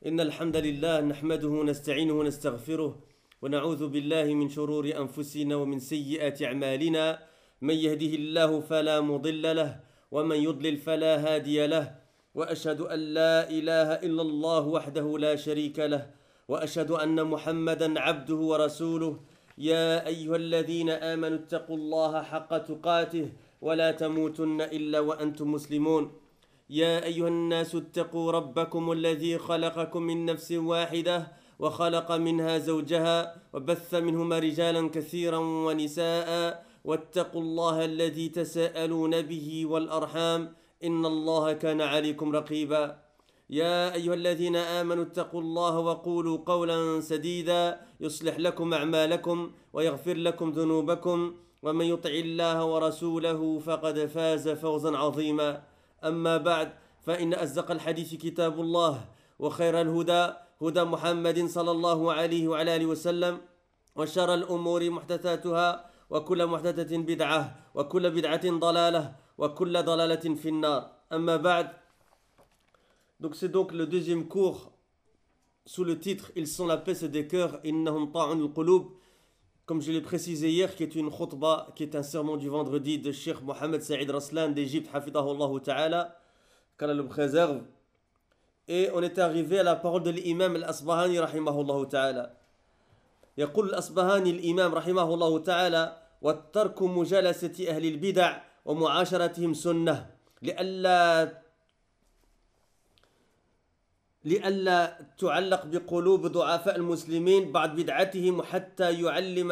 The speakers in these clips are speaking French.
إن الحمد لله نحمده ونستعينه ونستغفره ونعوذ بالله من شرور أنفسنا ومن سيئات أعمالنا. من يهده الله فلا مضل له ومن يضلل فلا هادي له، وأشهد أن لا إله إلا الله وحده لا شريك له، وأشهد أن محمدا عبده ورسوله. يا أيها الذين آمنوا اتقوا الله حق تقاته ولا تموتن إلا وأنتم مسلمون. يا أيها الناس اتقوا ربكم الذي خلقكم من نفس واحدة وخلق منها زوجها وبث منهما رجالا كثيرا ونساء، واتقوا الله الذي تساءلون به والأرحام إن الله كان عليكم رقيبا. يا أيها الذين آمنوا اتقوا الله وقولوا قولا سديدا يصلح لكم أعمالكم ويغفر لكم ذنوبكم، ومن يطع الله ورسوله فقد فاز فوزا عظيما. أما بعد، فإن أصدق الحديث كتاب الله، وخير الهدى هدى محمد صلى الله عليه وعلى آله وسلم، وشر الأمور محدثاتها وكل محدثة بدعة وكل بدعة ضلالة وكل ضلالة في النار. أما بعد. Donc c'est donc le deuxième cours sous le titre Ils sont la paix des cœurs, innahum ta'un al-qulub, comme je l'ai précisé hier, qui est une khutba, qui est un sermon du vendredi de Cheikh Mohamed Saïd Raslan d'Égypte, hafidahullah ta'ala, qu'Allah le préserve. Et on est arrivé à la parole de l'imam al-Asbahani rahimahullah ta'ala. يقول الأصبهاني الإمام رحمه الله تعالى: والترك مجالسة أهل البدع ومعاشرتهم سنة لئلا تعلق بقلوب ضعفاء المسلمين بعد بدعتهم، حتى يعلم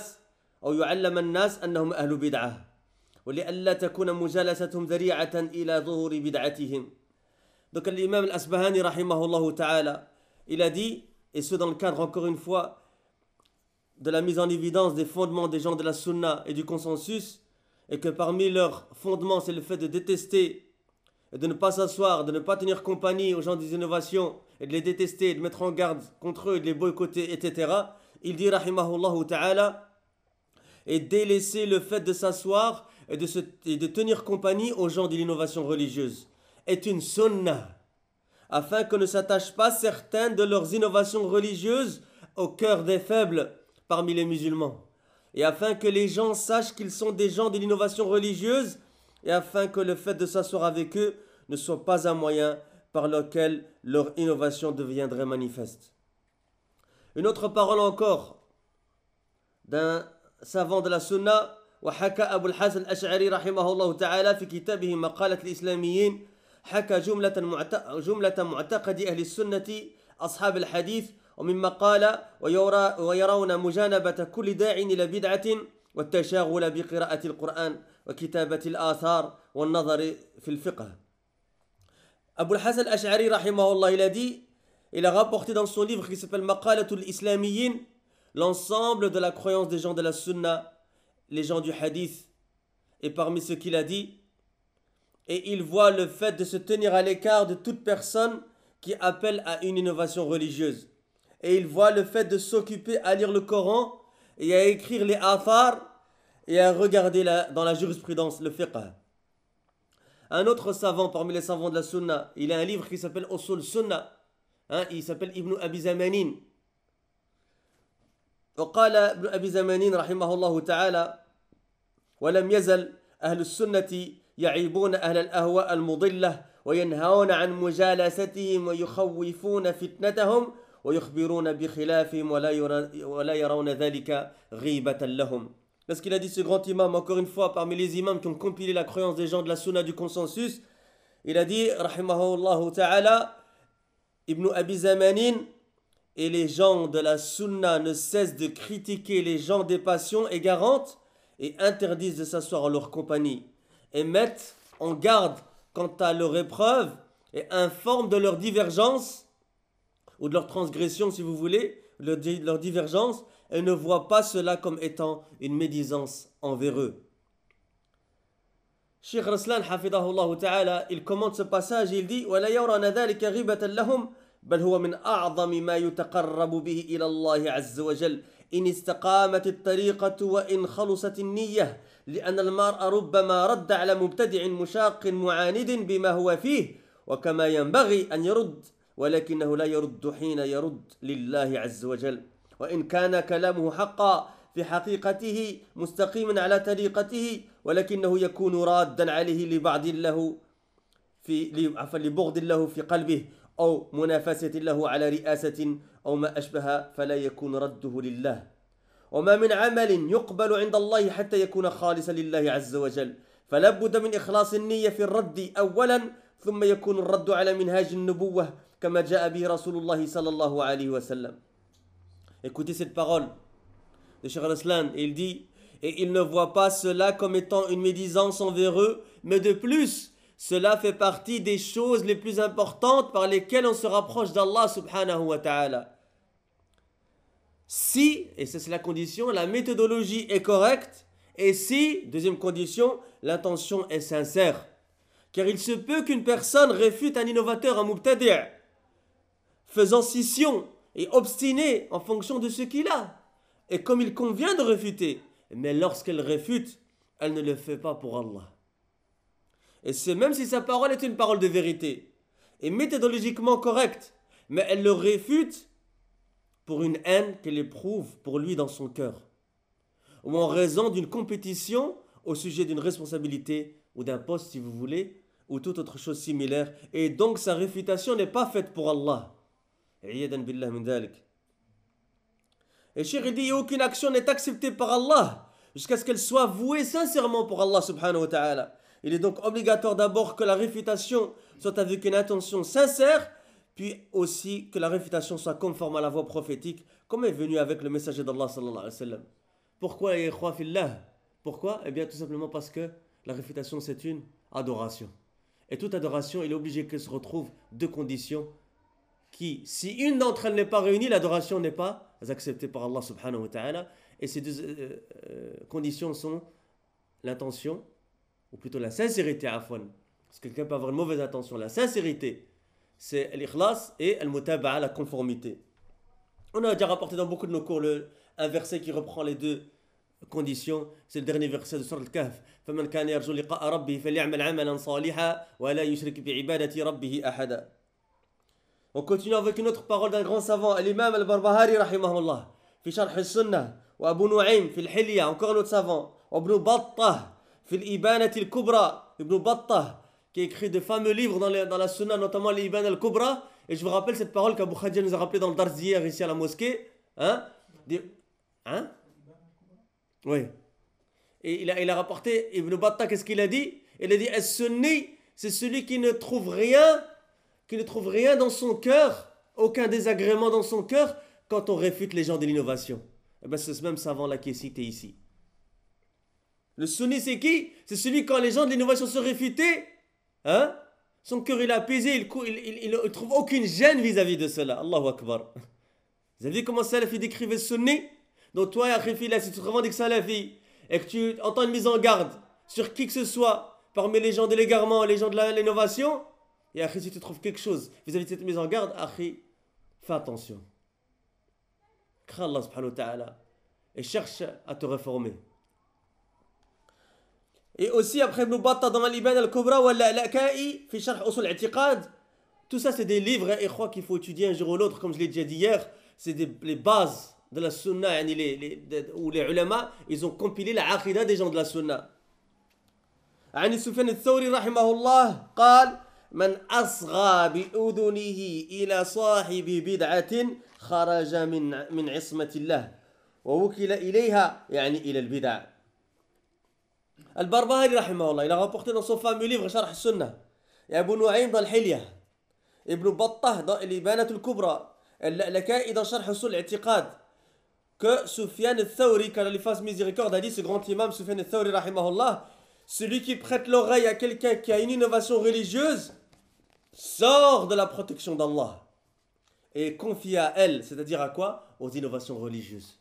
الناس أنهم أهل بدعة، ولئلا تكون مجالستهم ذريعة إلى ظهور بدعتهم. Donc l'imam al-Asbahani rahimahullah ta'ala, il a dit, et ce dans le cadre encore une fois de la mise en évidence des fondements des gens de la sunna et du consensus, et que parmi leurs fondements c'est le fait de détester et de ne pas s'asseoir, de ne pas tenir compagnie aux gens des innovations, et de les détester, de mettre en garde contre eux, et de les boycotter, etc. Il dit rahimahullah ta'ala, et délaisser le fait de s'asseoir et de tenir compagnie aux gens de l'innovation religieuse est une sunnah, afin que ne s'attachent pas certains de leurs innovations religieuses au cœur des faibles parmi les musulmans, et afin que les gens sachent qu'ils sont des gens de l'innovation religieuse, et afin que le fait de s'asseoir avec eux ne soit pas un moyen par lequel leur innovation deviendrait manifeste. Une autre parole encore d'un savant de la sunna: وحكى أبو الحسن الأشعري رحمه الله تعالى في كتابه مقالة الإسلاميين، حكى جملة معتقد أهل السنة أصحاب الحديث، ومما قال: ويرون مجانبة كل داع إلى بدعة، والتشاغل بقراءة القرآن وكتابة الآثار والنظر في الفقه. Abu al-Hasan al-Ash'ari rahimahullah, il a dit, il a rapporté dans son livre qui s'appelle Maqalatul Islamiyyin, l'ensemble de la croyance des gens de la sunna, les gens du hadith, et parmi ce qu'il a dit, et il voit le fait de se tenir à l'écart de toute personne qui appelle à une innovation religieuse, et il voit le fait de s'occuper à lire le Coran et à écrire les athar et à regarder dans la jurisprudence, le fiqh. Un autre savant parmi les savants de la sunna, il a un livre qui s'appelle Usul Sunna, il s'appelle Ibn Abi Zamanin. وقال ابن أبي زمانين رحمه الله تعالى: ولم يزل أهل السنة يعيبون أهل الأهواء المضلة وينهون عن مجالستهم ويخوفون فتنتهم ويخبرون بخلافهم ولا يرون ذلك غيبة لهم. Parce qu'il a dit, ce grand imam, encore une fois, parmi les imams qui ont compilé la croyance des gens de la sunna du consensus, il a dit, rahimahullah ta'ala, Ibn Abi Zamanin, et les gens de la sunna ne cessent de critiquer les gens des passions égarantes et interdisent de s'asseoir en leur compagnie, et mettent en garde quant à leur épreuve et informent de leur divergence, ou de leur transgression si vous voulez, leur divergence, et ne voient pas cela comme étant une médisance envers eux. Cheikh Raslan hafidahullah ta'ala, il commente ce passage et il dit: وَلَا يَرَوْنَ ذَلِكَ غِيبَةً لَهُمْ بل هو من أعظم ما يتقرب به إلى الله عز وجل إن استقامت الطريقة وإن خلصت النية، لأن المرء ربما رد على مبتدع مشاق معاند بما هو فيه، وكما ينبغي أن يرد ولكنه لا يرد حين يرد لله عز وجل وإن كان كلامه حقا في حقيقته مستقيما على طريقته ولكنه يكون رادا عليه لبعض له لبغض له في قلبه أو منافسة له على رئاسة أو ما أشبه فلا يكون رده لله وما من عمل يقبل عند الله حتى يكون خالصا لله عز وجل فلا بد من إخلاص النية في الرد أولا ثم يكون الرد على منهاج النبوة كما جاء به رسول الله صلى الله عليه وسلم. Écoutez cette parole de Cheikh al-Islam, il dit et il ne voit pas cela comme étant une médisance envers eux, mais de plus cela fait partie des choses les plus importantes par lesquelles on se rapproche d'Allah subhanahu wa ta'ala. Si, et ça c'est la condition, la méthodologie est correcte, et si, deuxième condition, l'intention est sincère. Car il se peut qu'une personne réfute un innovateur, un mubtadi', faisant scission et obstiné en fonction de ce qu'il a, et comme il convient de réfuter. Mais lorsqu'elle réfute, elle ne le fait pas pour Allah. Et c'est même si sa parole est une parole de vérité, et méthodologiquement correcte, mais elle le réfute pour une haine qu'elle éprouve pour lui dans son cœur, ou en raison d'une compétition au sujet d'une responsabilité ou d'un poste si vous voulez, ou toute autre chose similaire, et donc sa réfutation n'est pas faite pour Allah. Et Cheikh dit aucune action n'est acceptée par Allah jusqu'à ce qu'elle soit vouée sincèrement pour Allah subhanahu wa ta'ala. Il est donc obligatoire d'abord que la réfutation soit avec une intention sincère, puis aussi que la réfutation soit conforme à la voie prophétique, comme est venu avec le messager d'Allah sallallahu alayhi wa sallam. Pourquoi, ya ikhwa fillah? Pourquoi? Eh bien tout simplement parce que la réfutation c'est une adoration. Et toute adoration, il est obligé qu'elle se retrouve deux conditions qui, si une d'entre elles n'est pas réunie, l'adoration n'est pas acceptée par Allah subhanahu wa ta'ala. Et ces deux conditions sont l'intention, ou plutôt la sincérité, afwan. Parce que quelqu'un peut avoir une mauvaise intention. La sincérité, c'est l'ikhlas et al-mutaba'a, la conformité. On a déjà rapporté dans beaucoup de nos cours un verset qui reprend les deux conditions. C'est le dernier verset de Sourate Al-Kahf. فَمَنْ كَانَ يَرْجُو لِقَاءَ رَبِّهِ فَلْيَعْمَلْ عَمَلًا صَالِحًا وَلَا يُشْرِكْ بِعِبَادَةِ رَبِّهِ أَحَدًا. On continue avec une autre parole d'un grand savant, l'imam al-Barbahari rahimahullah, fi sharh al-sunnah, wa Abu Nu'aym fi al-Hilya, encore un autre savant, wa Ibn Battah fi al-Ibanah al-Kubra, Ibn Battah, qui a écrit de fameux livres dans la sunnah, notamment l'Ibanah al-Kubra. Et je vous rappelle cette parole qu'Abu Khadija nous a rappelée dans le dars d'hier ici à la mosquée. Oui. Et il a rapporté, Ibn Battah, qu'est-ce qu'il a dit? Il a dit, as-sunni, c'est celui qui ne trouve rien dans son cœur, aucun désagrément dans son cœur, quand on réfute les gens de l'innovation. Et bien c'est ce même savant-là qui est cité ici. Le sunni, c'est qui? C'est celui quand les gens de l'innovation sont réfutés, son cœur il est apaisé, il ne trouve aucune gêne vis-à-vis de cela. Allahu Akbar. Vous avez vu comment Salafi décrivait le sunni? Donc toi, là, si tu te revendiques Salafi et que tu entends une mise en garde sur qui que ce soit parmi les gens de l'égarement et les gens de l'innovation, et après, si tu trouves quelque chose vis-à-vis de cette mise en garde, après, fais attention. Crains Allah subhanahu wa ta'ala et cherche à te réformer. Et aussi, après Ibn Battah dans l'Ibanah al-Kubra ou al-La'ka'i, fi sharh usul i'tiqad, tout ça, c'est des livres et crois qu'il faut étudier un jour ou l'autre, comme je l'ai déjà dit hier, c'est les bases de la sunna, où les ulama, ils ont compilé la aqidah des gens de la sunna. عن سفيان الثوري رحمه الله قال من أصغى بأذنه إلى صاحب بدعة خرج من عصمة الله ووكل إليها يعني إلى البدع. Al-Barbahari rahimahullah, il a rapporté dans son fameux livre Sharh al-Sunnah, et Abu Nu'aym dans al-Hilya, Ibn Battah dans l'Ibanah al-Kubra, Al-Laka'i dans Sharh usul i'tiqad, que Sufyan al-Thawri, qu'Allah lui fasse miséricorde, a dit, ce grand imam Sufyan al-Thawri rahimahullah, celui qui prête l'oreille à quelqu'un qui a une innovation religieuse sort de la protection d'Allah et confie à elle, c'est-à-dire à quoi? Aux innovations religieuses.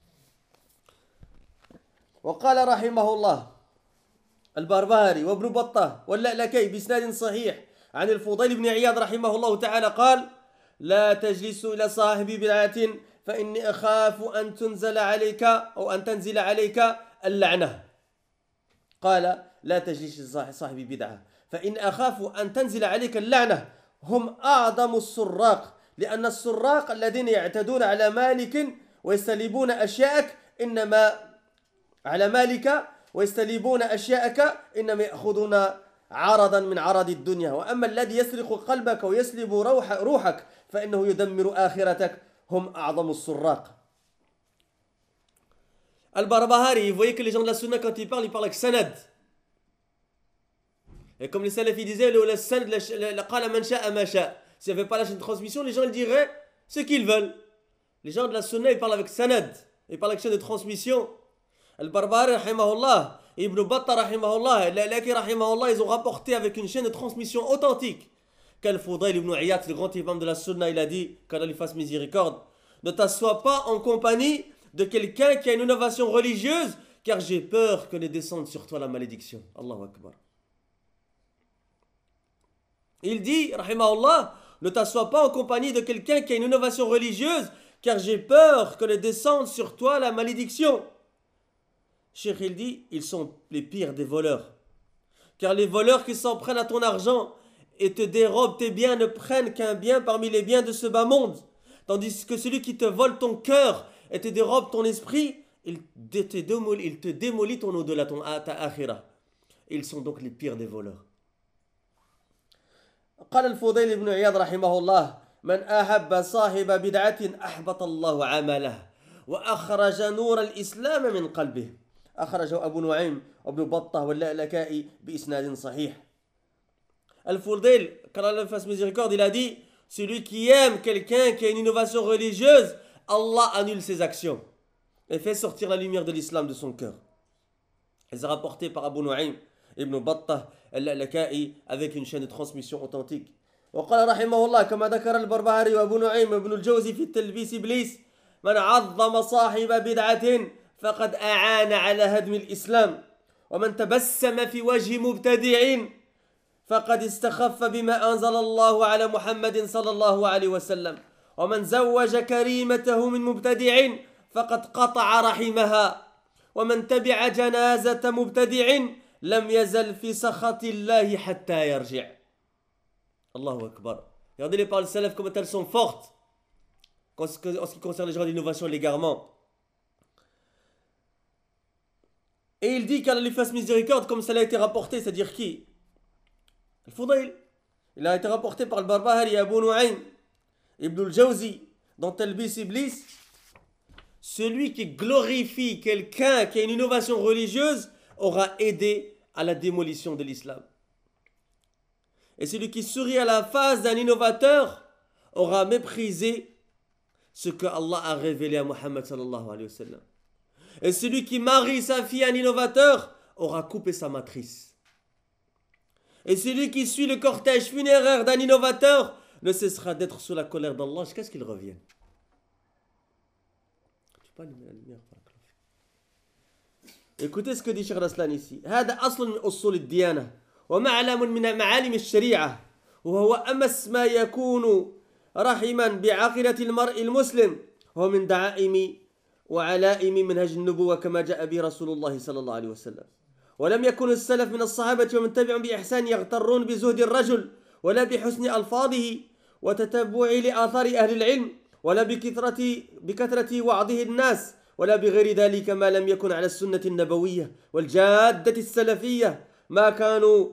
وقال رحمه الله البربهاري وابن بطة واللألكي بإسناد صحيح عن الفضيل بن عياض رحمه الله تعالى قال لا تجلسوا إلى صاحب بدعة فإني أخاف أن تنزل عليك أو أن تنزل عليك اللعنة. قال لا تجلس صاحب بدعة فإن أخاف أن تنزل عليك اللعنة هم أعظم السراق لأن السراق الذين يعتدون على مالك ويستلبون أشياءك إنما على مالك ويستلبون أشياءك إنما يأخذون عرضا من عرض الدنيا وأما الذي يسرق قلبك ويسلب روحك فإنه يدمر آخرتك هم أعظم السراق. Al-Barbahari, vous voyez que les gens de la Sunna, quand ils parlent avec sanad. Et comme les salafis disaient, s'il n'y avait pas la chaîne de transmission, les gens ils diraient ce qu'ils veulent. Les gens de la Sunna, ils parlent avec sanad. Ils parlent avec chaîne de transmission. Al-Barbahari, rahimahullah, Ibn Battah, rahimahullah, Al-Laki, rahimahullah, ils ont rapporté avec une chaîne de transmission authentique. Qu'Al-Fudayl ibn Iyad, le grand imam de la Sunna, il a dit, qu'Allah lui fasse miséricorde, ne t'assois pas en compagnie de quelqu'un qui a une innovation religieuse, car j'ai peur que ne descende sur toi la malédiction. Allahu Akbar. Il dit, rahimahullah, ne t'assois pas en compagnie de quelqu'un qui a une innovation religieuse, car j'ai peur que ne descende sur toi la malédiction. Cheikh, il dit, ils sont les pires des voleurs. Car les voleurs qui s'en prennent à ton argent et te dérobent tes biens ne prennent qu'un bien parmi les biens de ce bas monde. Tandis que celui qui te vole ton cœur et te dérobe ton esprit, il te démolit ton au-delà, ta akhira. Ils sont donc les pires des voleurs. قال الفضيل بن عياض رحمه الله من أحب صاحب بدعة أحبط الله عمله وأخرج نور الإسلام من قلبه. أخرجه أبو نعيم وابن بطة واللألكائي بإسناد صحيح. Al-Fudayl, qu'Allah le fasse miséricorde, il a dit, celui qui aime quelqu'un qui a une innovation religieuse, Allah annule ses actions et fait sortir la lumière de l'islam de son cœur. C'est rapporté par Abu Nu'aym, Ibn Battah, Al-Laka'i, avec une chaîne de transmission authentique. وقال رحمه الله كما ذكر البربهاري وابو نعيم وابن الجوزي في التلبيس إبليس من عظم صاحب بدعة فقد أعان على هدم الإسلام ومن تبسم في وجه مبتدع فقد استخف بما أنزل الله على محمد صلى الله عليه وسلم ومن زوج كريمته من مبتدع فقد قطع رحمها ومن تبع جنازة مبتدع لم يزل في سخط الله حتى يرجع. Allahu Akbar. Regardez les paroles salaf comme elles sont fortes en ce qui concerne les gens d'innovation et l'égarement. Et il dit qu'Allah lui fasse miséricorde comme ça a été rapporté, c'est-à-dire qui? Al-Fudayl. Il a été rapporté par le Barbahari et Abu Nu'aym, Ibn al-Jawzi, dans Talbis Iblis. Celui qui glorifie quelqu'un qui a une innovation religieuse aura aidé à la démolition de l'islam. Et celui qui sourit à la face d'un innovateur aura méprisé ce que Allah a révélé à Muhammad sallallahu alayhi wa sallam. Et celui qui marie sa fille à un innovateur aura coupé sa matrice. Et celui qui suit le cortège funéraire d'un innovateur ne cessera d'être sous la colère d'Allah jusqu'à ce qu'il revienne. Tu peux allumer la lumière. Écoutez ce que dit Cheikh Raslan ici. هذا أصل من أصول الديانة ومعلم من معالم الشريعة وهو أمس ما يكون رحما بعقيدة المرء المسلم وهو من دعائم وعلائم منهج النبوة كما جاء به رسول الله صلى الله عليه وسلم ولم يكن السلف من الصحابة ومن تبعهم بإحسان يغترون بزهد الرجل ولا بحسن ألفاظه وتتبع لآثار أهل العلم ولا بكثرة وعظه الناس ولا بغير ذلك ما لم يكن على السنة النبوية والجادة السلفية ما كانوا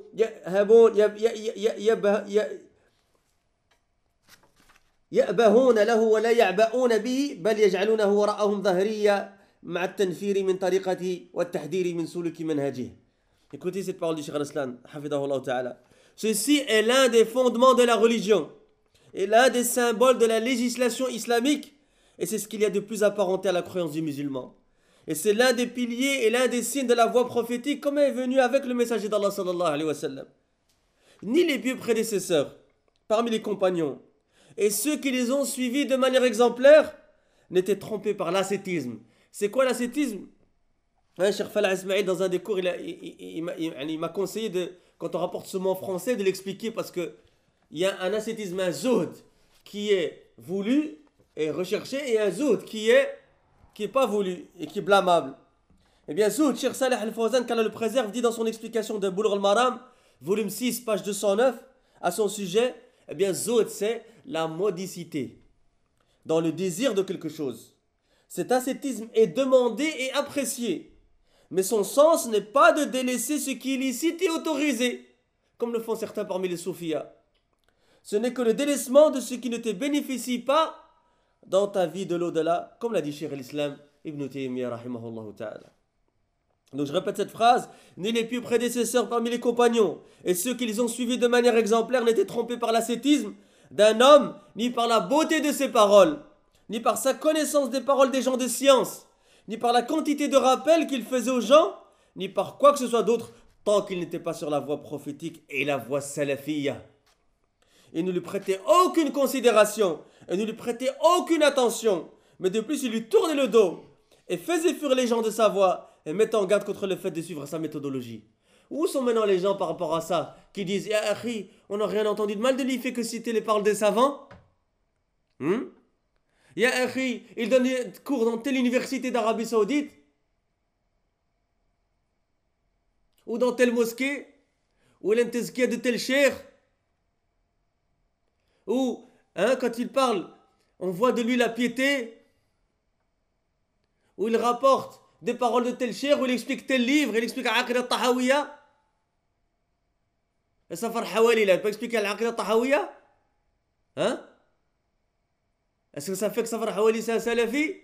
يأبهون له ولا يعبؤون به بل يجعلونه وراءهم ظهرية مع التنفير من طريقته والتحذير من سلوك منهجه. Écoutez cette parole du Cheikh Raslan, hafidahullah ta'ala. Ceci est l'un des fondements de la religion et l'un des symboles de la législation islamique. Et c'est ce qu'il y a de plus apparenté à la croyance du musulman. Et c'est l'un des piliers et l'un des signes de la voie prophétique comme est venu avec le messager d'Allah sallallahu alayhi wa sallam. Ni les pieux prédécesseurs, parmi les compagnons, et ceux qui les ont suivis de manière exemplaire, n'étaient trompés par l'ascétisme. C'est quoi l'ascétisme? Cheikh Falah Ismail, dans un des cours, il m'a conseillé, quand on rapporte ce mot en français, de l'expliquer parce qu'il y a un ascétisme, un zuhd, qui est voulu et recherché, et un zoud qui est pas voulu et qui est blâmable. Eh bien, zoud, Cheikh Saleh Al-Fawzan, qu'Allah le préserve, dit dans son explication de Bulugh al-Maram, volume 6, page 209, à son sujet, Eh bien, Zohd, c'est la modicité, dans le désir de quelque chose. Cet ascétisme est demandé et apprécié, mais son sens n'est pas de délaisser ce qui est licite et autorisé, comme le font certains parmi les soufiyas. Ce n'est que le délaissement de ce qui ne te bénéficie pas dans ta vie de l'au-delà, comme l'a dit Cheikh l'Islam Ibn Taymiyyah rahimahullah ta'ala. Donc je répète cette phrase, ni les pieux prédécesseurs parmi les compagnons et ceux qui les ont suivis de manière exemplaire n'étaient trompés par l'ascétisme d'un homme, ni par la beauté de ses paroles, ni par sa connaissance des paroles des gens de science, ni par la quantité de rappels qu'il faisait aux gens, ni par quoi que ce soit d'autre, tant qu'il n'était pas sur la voie prophétique et la voie salafiyya. Il ne lui prêtait aucune considération, et ne lui prêtait aucune attention, mais de plus il lui tournait le dos, et faisait fuir les gens de sa voie, et mettait en garde contre le fait de suivre sa méthodologie. Où sont maintenant les gens par rapport à ça, qui disent « Ya akhi, on n'a rien entendu de mal de lui, il fait que citer les paroles des savants ?» Ya akhi, il donne des cours dans telle université d'Arabie Saoudite, ou dans telle mosquée, ou il a une tezkiya de tel cheikh, ou quand il parle, on voit de lui la piété, où il rapporte des paroles de tel cheikh, où il explique tel livre, il explique Aqida Tahawiyya. Et Safar Hawali, il n'a pas expliqué l'Aqida Tahawiyya. Est-ce que ça fait que Safar Hawali c'est un salafi?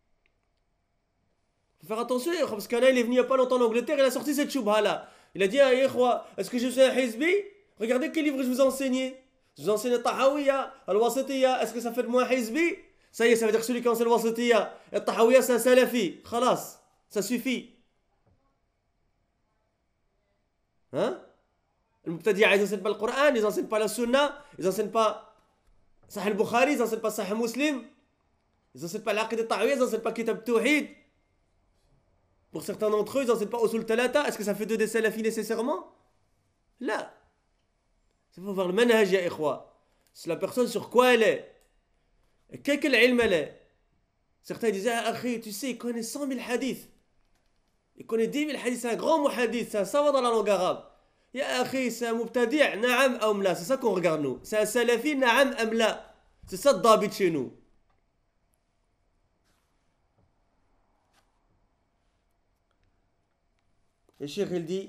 Faut faire attention, parce qu'un il est venu il n'y a pas longtemps en Angleterre, il a sorti cette choubha là. Il a dit, est-ce que je suis un hizbi? Regardez quel livre je vous ai enseigné. Je vous enseigne Tahawiyya, Al-Wasitiyya. Est-ce que ça fait de moi un hizbi? Ça y est, ça veut dire que celui qui enseigne Al-Wasitiyya et Tahawiyya c'est un salafi. Khalas, ça suffit. Les Mubtadi'a, ils n'enseignent pas le Coran, ils n'enseignent pas la Sunna, ils n'enseignent pas Sahih al-Bukhari, ils n'enseignent pas Sahih Muslim, ils n'enseignent pas l'Aqid al-Tahawiyya, ils n'enseignent pas Kitab Tawhid. Pour certains d'entre eux, ils n'enseignent pas Usul Talata. Est-ce que ça fait d'eux des salafis nécessairement? Là. Il faut voir le manhaj, ya ikhwa. C'est la personne sur quoi elle est. Et quel ilm elle est. Certains disaient, akhi, tu sais, il connaît 100 000 hadiths. Il connaît 10 000 hadiths, c'est un grand muhadith, c'est un savant dans la langue arabe. Ya akhi, c'est un mubtadi' na'am ou mla, c'est ça qu'on regarde nous. C'est un salafi, na'am ou mla. C'est ça le dabit chez nous. Et Cheikh il dit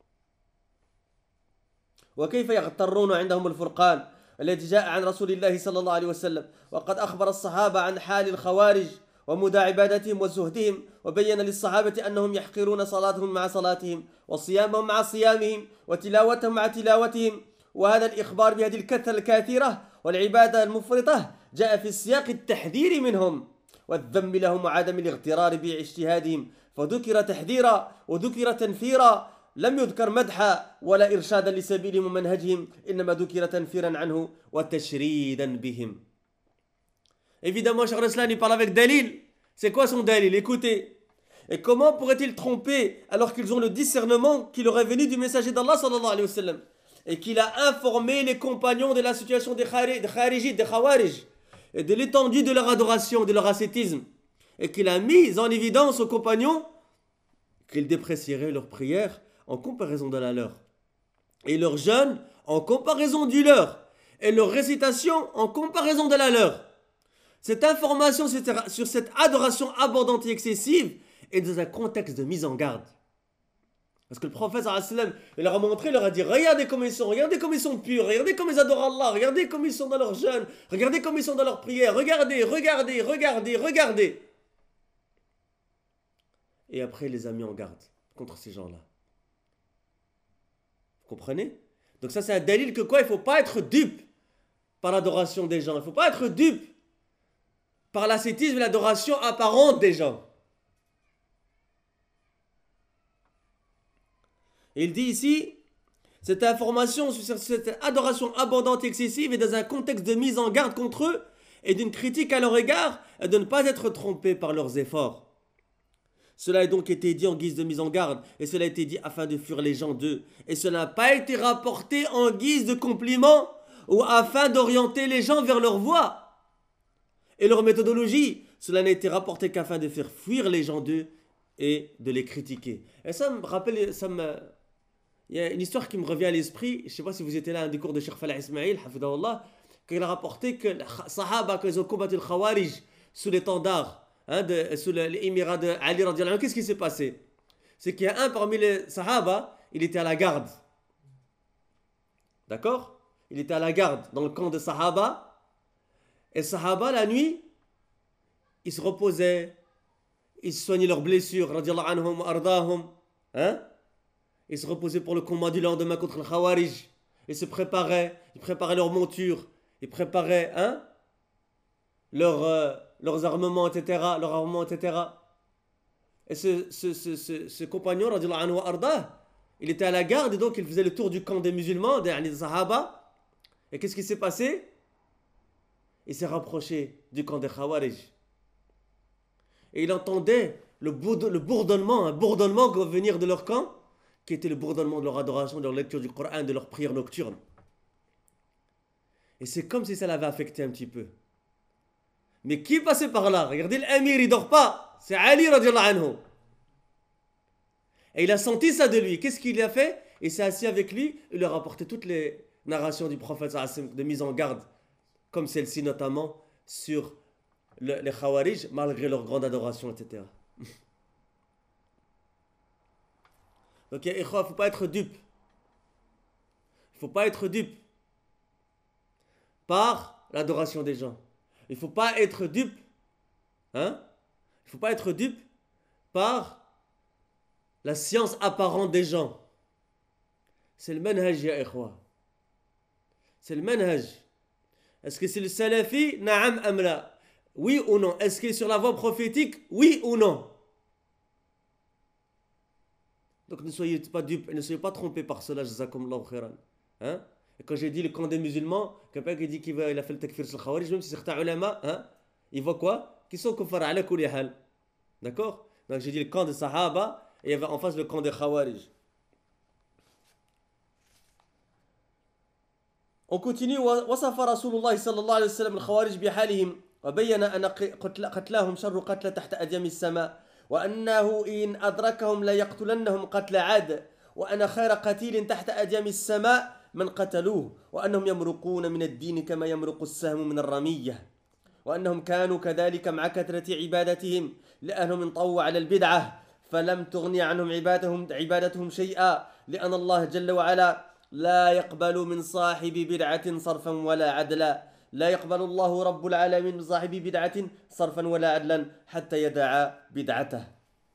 وكيف يغترون عندهم الفرقان الذي جاء عن رسول الله صلى الله عليه وسلم وقد أخبر الصحابة عن حال الخوارج ومدى عبادتهم وزهدهم وبين للصحابة أنهم يحقرون صلاتهم مع صلاتهم وصيامهم مع صيامهم وتلاوتهم مع تلاوتهم وهذا الإخبار بهذه الكثرة الكثيرة والعبادة المفرطة جاء في السياق التحذير منهم والذم لهم وعدم الاغترار باجتهادهم فذكر تحذيرا وذكر تنفيرا لم يذكر مدحا ولا إرشادا لسبيلهم ومنهجهم إنما ذكر تنفيرا عنه وتشريدا بهم. Évidemment, Cheikh al-Islam il parle avec Dalil. C'est quoi son Dalil? Écoutez. Et comment pourrait-il tromper alors qu'ils ont le discernement qui leur est venu du messager d'Allah sallallahu alayhi wa sallam et qu'il a informé les compagnons de la situation des kharijites, des khawarij et de l'étendue de leur adoration, de leur ascétisme et qu'il a mis en évidence aux compagnons qu'ils déprécieraient leurs prières en comparaison de la leur, et leur jeûne en comparaison du leur, et leur récitation en comparaison de la leur. Cette information sur cette adoration abondante et excessive est dans un contexte de mise en garde. Parce que le prophète, il leur a montré, il leur a dit, regardez comme ils sont purs, regardez comme ils adorent Allah, regardez comme ils sont dans leur jeûne, regardez comme ils sont dans leur prière, regardez. Et après, il les a mis en garde contre ces gens-là. Vous comprenez? Donc ça, c'est un dalil que quoi? Il ne faut pas être dupe par l'adoration des gens. Il ne faut pas être dupe par l'ascétisme et l'adoration apparente des gens. Et il dit ici, cette information sur cette adoration abondante et excessive est dans un contexte de mise en garde contre eux et d'une critique à leur égard et de ne pas être trompés par leurs efforts. Cela a donc été dit en guise de mise en garde, et cela a été dit afin de fuir les gens d'eux, et cela n'a pas été rapporté en guise de compliment ou afin d'orienter les gens vers leur voie et leur méthodologie. Cela n'a été rapporté qu'afin de faire fuir les gens d'eux et de les critiquer. Et ça me rappelle, Il y a une histoire qui me revient à l'esprit. Je ne sais pas si vous étiez là à un des cours de Cheikh Falah Ismail, hafidahullah, qu'il a rapporté que les Sahaba, quand ils ont combattu le Khawarij sous l'étendard, sous l'émirat de Ali radiallahu anhu, qu'est-ce qui s'est passé? C'est qu'il y a un parmi les Sahaba, il était à la garde. D'accord? Il était à la garde dans le camp de Sahaba. Et Sahaba, la nuit, ils se reposaient, ils soignaient leurs blessures, radiallahu anhum, ardahum. Ils se reposaient pour le combat du lendemain contre le Khawarij. Ils se préparaient, ils préparaient leur monture, ils préparaient leurs armements, etc. Leur armement, etc. Et ce compagnon, radiallahu anhu wa ardah, il était à la garde et donc il faisait le tour du camp des musulmans, des Sahaba. Et qu'est-ce qui s'est passé? Il s'est rapproché du camp des Khawarij. Et il entendait le bourdonnement, un bourdonnement qui va venir de leur camp, qui était le bourdonnement de leur adoration, de leur lecture du Coran, de leur prière nocturne. Et c'est comme si ça l'avait affecté un petit peu. Mais qui passait par là? Regardez, l'émir, il dort pas. C'est Ali radiallahu anhu. Et il a senti ça de lui. Qu'est-ce qu'il a fait? Il s'est assis avec lui, il leur a apporté toutes les narrations du prophète de mise en garde, comme celle-ci notamment, sur les Khawarij, malgré leur grande adoration, etc. Donc, il ne faut pas être dupe. Il ne faut pas être dupe par l'adoration des gens. Il ne faut pas être dupe. Il ne faut pas être dupe par la science apparente des gens. C'est le manhaj, ya ikhwa. C'est le manhaj. Est-ce que c'est le salafi? Na'am amla. Oui ou non? Est-ce qu'il est sur la voie prophétique? Oui ou non? Donc ne soyez pas dupes, ne soyez pas trompés par cela, jazakumullahu khairan. Et quand j'ai dit le camp des musulmans, quelqu'un qui dit qu'il a fait le takfir sur le Khawarij, même si certains ulama, ils voient quoi? Qu'ils sont kuffar ala kulli hal. D'accord? Donc j'ai dit le camp des Sahaba, et il y avait en face le camp des Khawarij. On continue. وصف رسول الله صلى الله عليه وسلم الخوارج بحالهم وبين أن قتلاهم شر قتل تحت أديم السماء وأنه إن أدركهم لا يقتلنهم قتل عاد وأن خير قتيل تحت أديم السماء من قتلوه وأنهم يمرقون من الدين كما يمرق السهم من الرمية وأنهم كانوا كذلك مع كثرة عبادتهم لأنهم انطووا على البدعة فلم تغني عنهم عبادتهم شيئا لأن الله جل وعلا لا يقبل من صاحب بدعة صرفا ولا عدلا لا يقبل الله رب العالمين من صاحب بدعة صرفا ولا عدلا حتى يدع بدعته.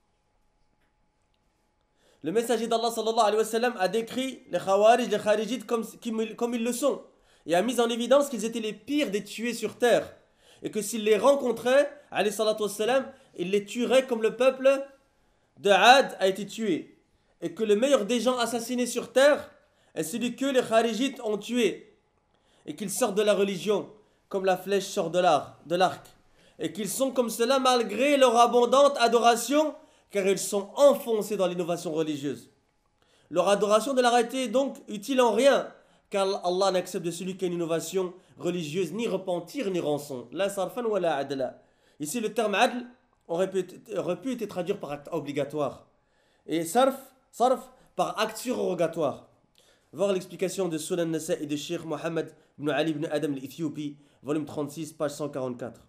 Le messager d'Allah sallallahu alayhi wa sallam a décrit les Khawarij, les Kharijites comme ils le sont et a mis en évidence qu'ils étaient les pires des tués sur terre et que s'il les rencontrait, alayhi salatu wassalam, il les tuerait comme le peuple de Ad a été tué et que le meilleur des gens assassinés sur terre est celui que les Kharijites ont tué et qu'ils sortent de la religion comme la flèche sort de l'arc et qu'ils sont comme cela malgré leur abondante adoration car ils sont enfoncés dans l'innovation religieuse. Leur adoration de l'arrêter est donc utile en rien car Allah n'accepte de celui qui a une innovation religieuse ni repentir ni rançon. La sarfan wa la adla. Ici le terme adl aurait pu être traduit par acte obligatoire et sarf par acte surrogatoire. Voir l'explication de Sunan Nasa'i de Cheikh Mohammed ibn Ali ibn Adam l'Éthiopie, volume 36, page 144.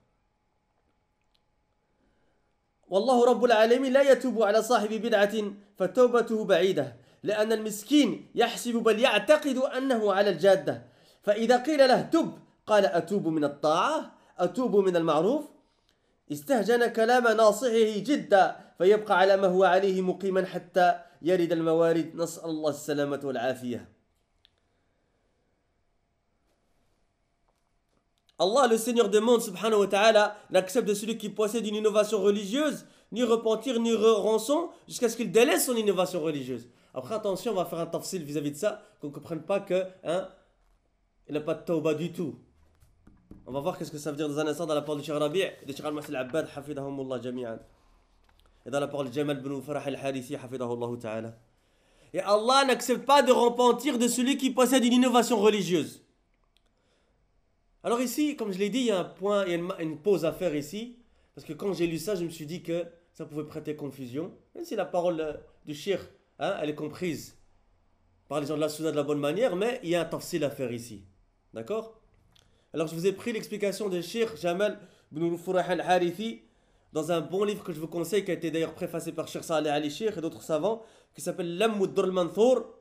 والله رب العالمين لا يتوب على صاحب بدعة فتوبته بعيدة لأن المسكين يحسب بل يعتقد أنه على الجادة فإذا قيل له تب قال أتوب من الطاعة أتوب من المعروف استهجن كلام ناصحه جدا فيبقى على ما هو عليه مقيما حتى يرد الموارد نسأل الله السلامة والعافية. Allah, le Seigneur des mondes, subhanahu wa ta'ala, n'accepte de celui qui possède une innovation religieuse, ni repentir, ni rançon, jusqu'à ce qu'il délaisse son innovation religieuse. Après, attention, on va faire un tafsil vis-à-vis de ça, qu'on ne comprenne pas que, il n'a pas de tawbah du tout. On va voir qu'est-ce que ça veut dire dans un instant dans la parole de Cheikh Rabi' et de Cheikh Al-Masih Al-Abbad, hafidahumullah jami'an. Et dans la parole de Jamal ibn Farah Al-Harithi, hafidahullah ta'ala. Et Allah n'accepte pas de repentir de celui qui possède une innovation religieuse. Alors ici, comme je l'ai dit, il y a un point, il y a une pause à faire ici, parce que quand j'ai lu ça, je me suis dit que ça pouvait prêter confusion, même si la parole du shir, elle est comprise. par les gens de la sunna de la bonne manière, mais il y a un tafsil à faire ici. D'accord? Alors je vous ai pris l'explication de Cheikh Jamal ibn Furah al-Harithi dans un bon livre que je vous conseille, qui a été d'ailleurs préfacé par Cheikh Saleh Ali Cheikh et d'autres savants, qui s'appelle Lamm ad-Durr al-Manthur.